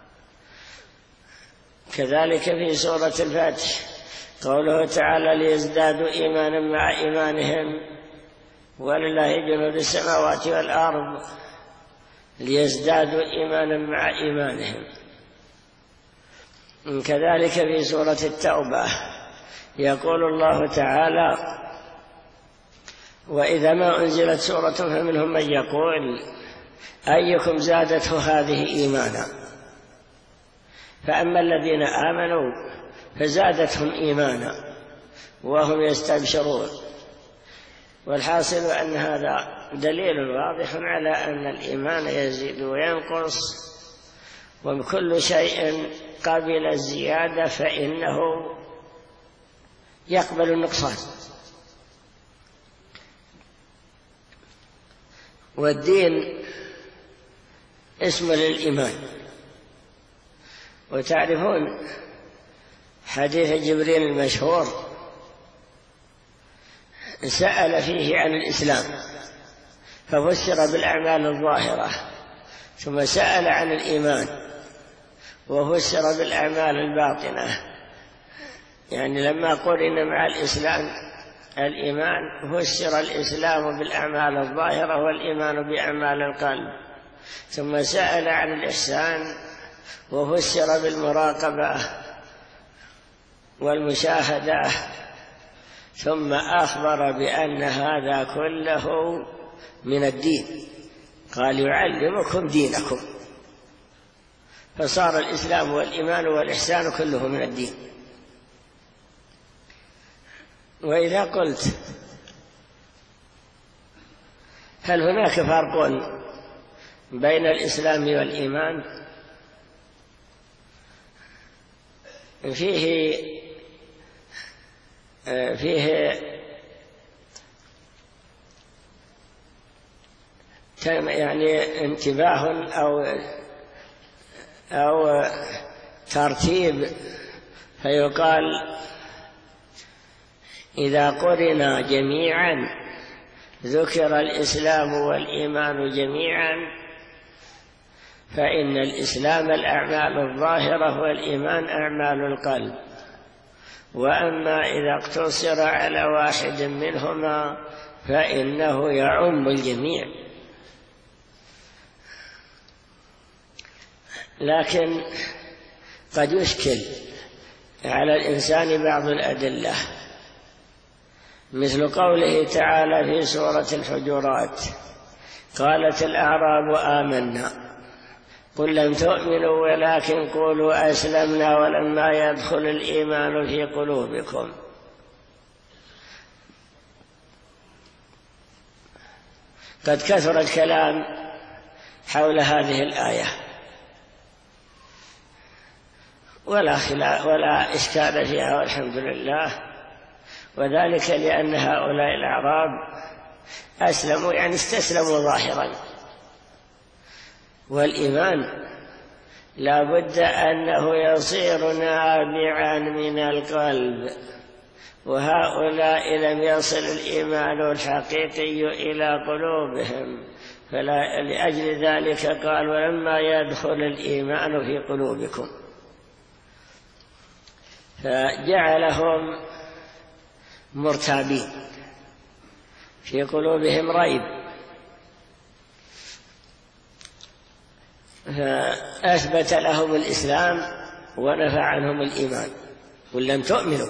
كذلك في سورة الفتح قوله تعالى: ليزدادوا إيمانا مع إيمانهم ولله جنود السماوات والأرض، ليزدادوا إيمانا مع إيمانهم. كذلك في سورة التوبة يقول الله تعالى: وإذا ما أنزلت سورة فمنهم من يقول أيكم زادته هذه إيمانا، فأما الذين آمنوا فزادتهم إيمانا وهم يستبشرون. والحاصل أن هذا دليل واضح على أن الإيمان يزيد وينقص، وكل شيء قبل الزيادة فإنه يقبل النقصان. والدين اسم للإيمان. وتعرفون حديث جبريل المشهور سأل فيه عن الإسلام ففسر بالأعمال الظاهرة ثم سأل عن الإيمان وفسر بالأعمال الباطنة، يعني لما قرن مع الإيمان فسر الإسلام بالأعمال الظاهرة والإيمان بأعمال القلب. ثم سأل عن الإحسان وفسر بالمراقبة والمشاهدة. ثم أخبر بأن هذا كله من الدين، قال يعلمكم دينكم، فصار الإسلام والإيمان والإحسان كله من الدين. وإذا قلت هل هناك فرق بين الإسلام والإيمان؟ فيه يعني انتباه أو ترتيب، فيقال إذا قرنا جميعا ذكر الإسلام والإيمان جميعا، فإن الإسلام الأعمال الظاهرة والإيمان أعمال القلب. وأما إذا اقتصر على واحد منهما فإنه يعم الجميع. لكن قد يشكل على الإنسان بعض الأدلة، مثل قوله تعالى في سورة الحجرات: قالت الأعراب آمنا قل لم تؤمنوا ولكن قولوا أسلمنا ولما يدخل الإيمان في قلوبكم. قد كثر الكلام حول هذه الآية ولا إشكال فيها والحمد لله، وذلك لأن هؤلاء الأعراب أسلموا، يعني استسلموا ظاهرا، والإيمان لا بد أنه يصير نابعا من القلب، وهؤلاء لم يصل الإيمان الحقيقي إلى قلوبهم، لأجل ذلك قال ولما يدخل الإيمان في قلوبكم، فجعلهم مرتابين في قلوبهم ريب، فأثبت لهم الإسلام ونفى عنهم الإيمان، قل لم تؤمنوا،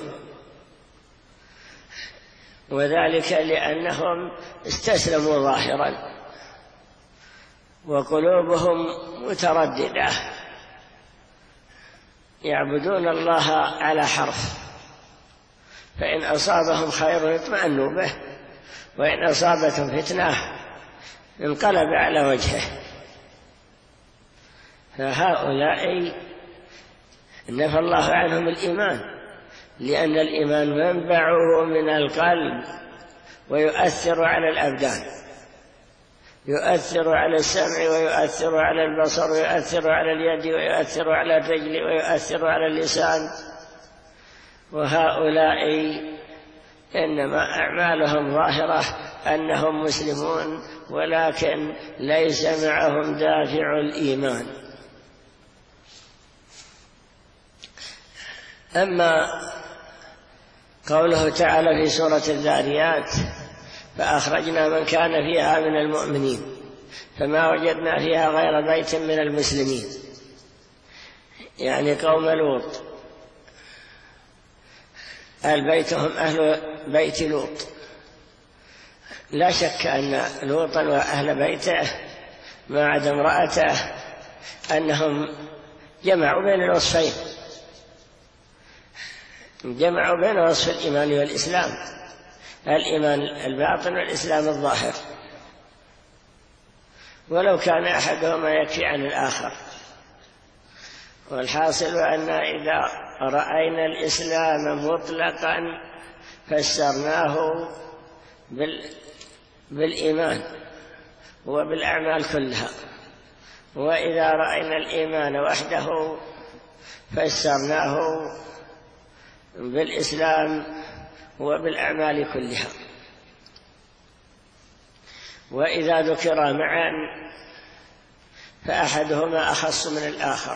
وذلك لأنهم استسلموا ظاهرا وقلوبهم مترددة، يعبدون الله على حرف، فإن أصابهم خير اطمأنوا به، وإن أصابتهم فتنة انقلب على وجهه. فهؤلاء نفى الله عنهم الإيمان، لأن الإيمان منبعه من القلب ويؤثر على الأبدان، يؤثر على السمع ويؤثر على البصر ويؤثر على اليد ويؤثر على الرجل ويؤثر على اللسان. وهؤلاء إنما أعمالهم ظاهرة أنهم مسلمون، ولكن ليس معهم دافع الإيمان. أما قوله تعالى في سورة الذاريات: فأخرجنا من كان فيها من المؤمنين فما وجدنا فيها غير بيت من المسلمين، يعني قوم لوط، البيت هم أهل بيت لوط. لا شك أن لوطا وأهل بيته ما عدا امرأته أنهم جمعوا بين الوصفين، جمعوا بين وصف الإيمان والإسلام، الإيمان الباطن والإسلام الظاهر، ولو كان أحدهما يكفي عن الآخر. والحاصل أن إذا رأينا الإسلام مطلقا فسرناه بالإيمان وبالأعمال كلها، وإذا رأينا الإيمان وحده فسرناه بالإسلام وبالأعمال كلها. وإذا ذكر معا فأحدهما أخص من الآخر.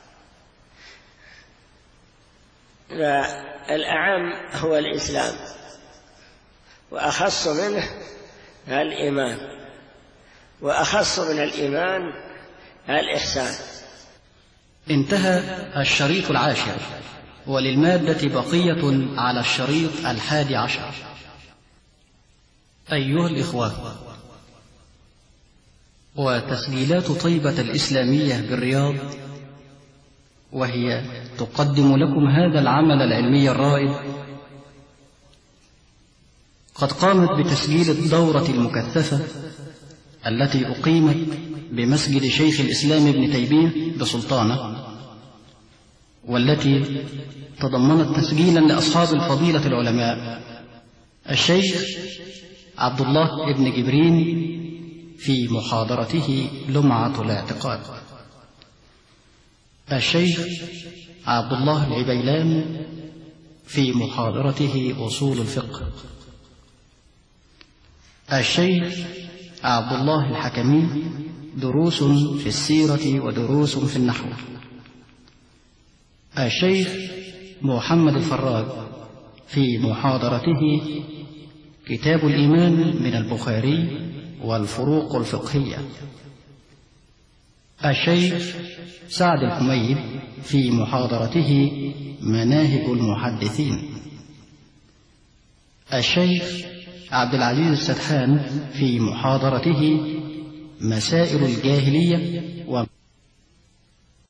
الأعم هو الإسلام، وأخص منه الإيمان، وأخص من الإيمان الإحسان. انتهى الشريط 10، وللمادة بقية على الشريط 11. أيها الإخوة، وتسجيلات طيبة الإسلامية بالرياض، وهي تقدم لكم هذا العمل العلمي الرائد، قد قامت بتسجيل الدورة المكثفة التي أقيمت بمسجد شيخ الإسلام ابن تيمية بسلطانة، والتي تضمنت تسجيلا لأصحاب الفضيلة العلماء الشيخ عبد الله ابن جبرين في محاضرته لمعة الاعتقاد، الشيخ عبد الله العبيلان في محاضرته أصول الفقه، الشيخ عبد الله الحكمي دروس في السيرة ودروس في النحو، الشيخ محمد الفراج في محاضرته كتاب الإيمان من البخاري والفروق الفقهية، الشيخ سعد الحميد في محاضرته مناهج المحدثين، الشيخ عبد العزيز السدحان في محاضرته مسائل الجاهلية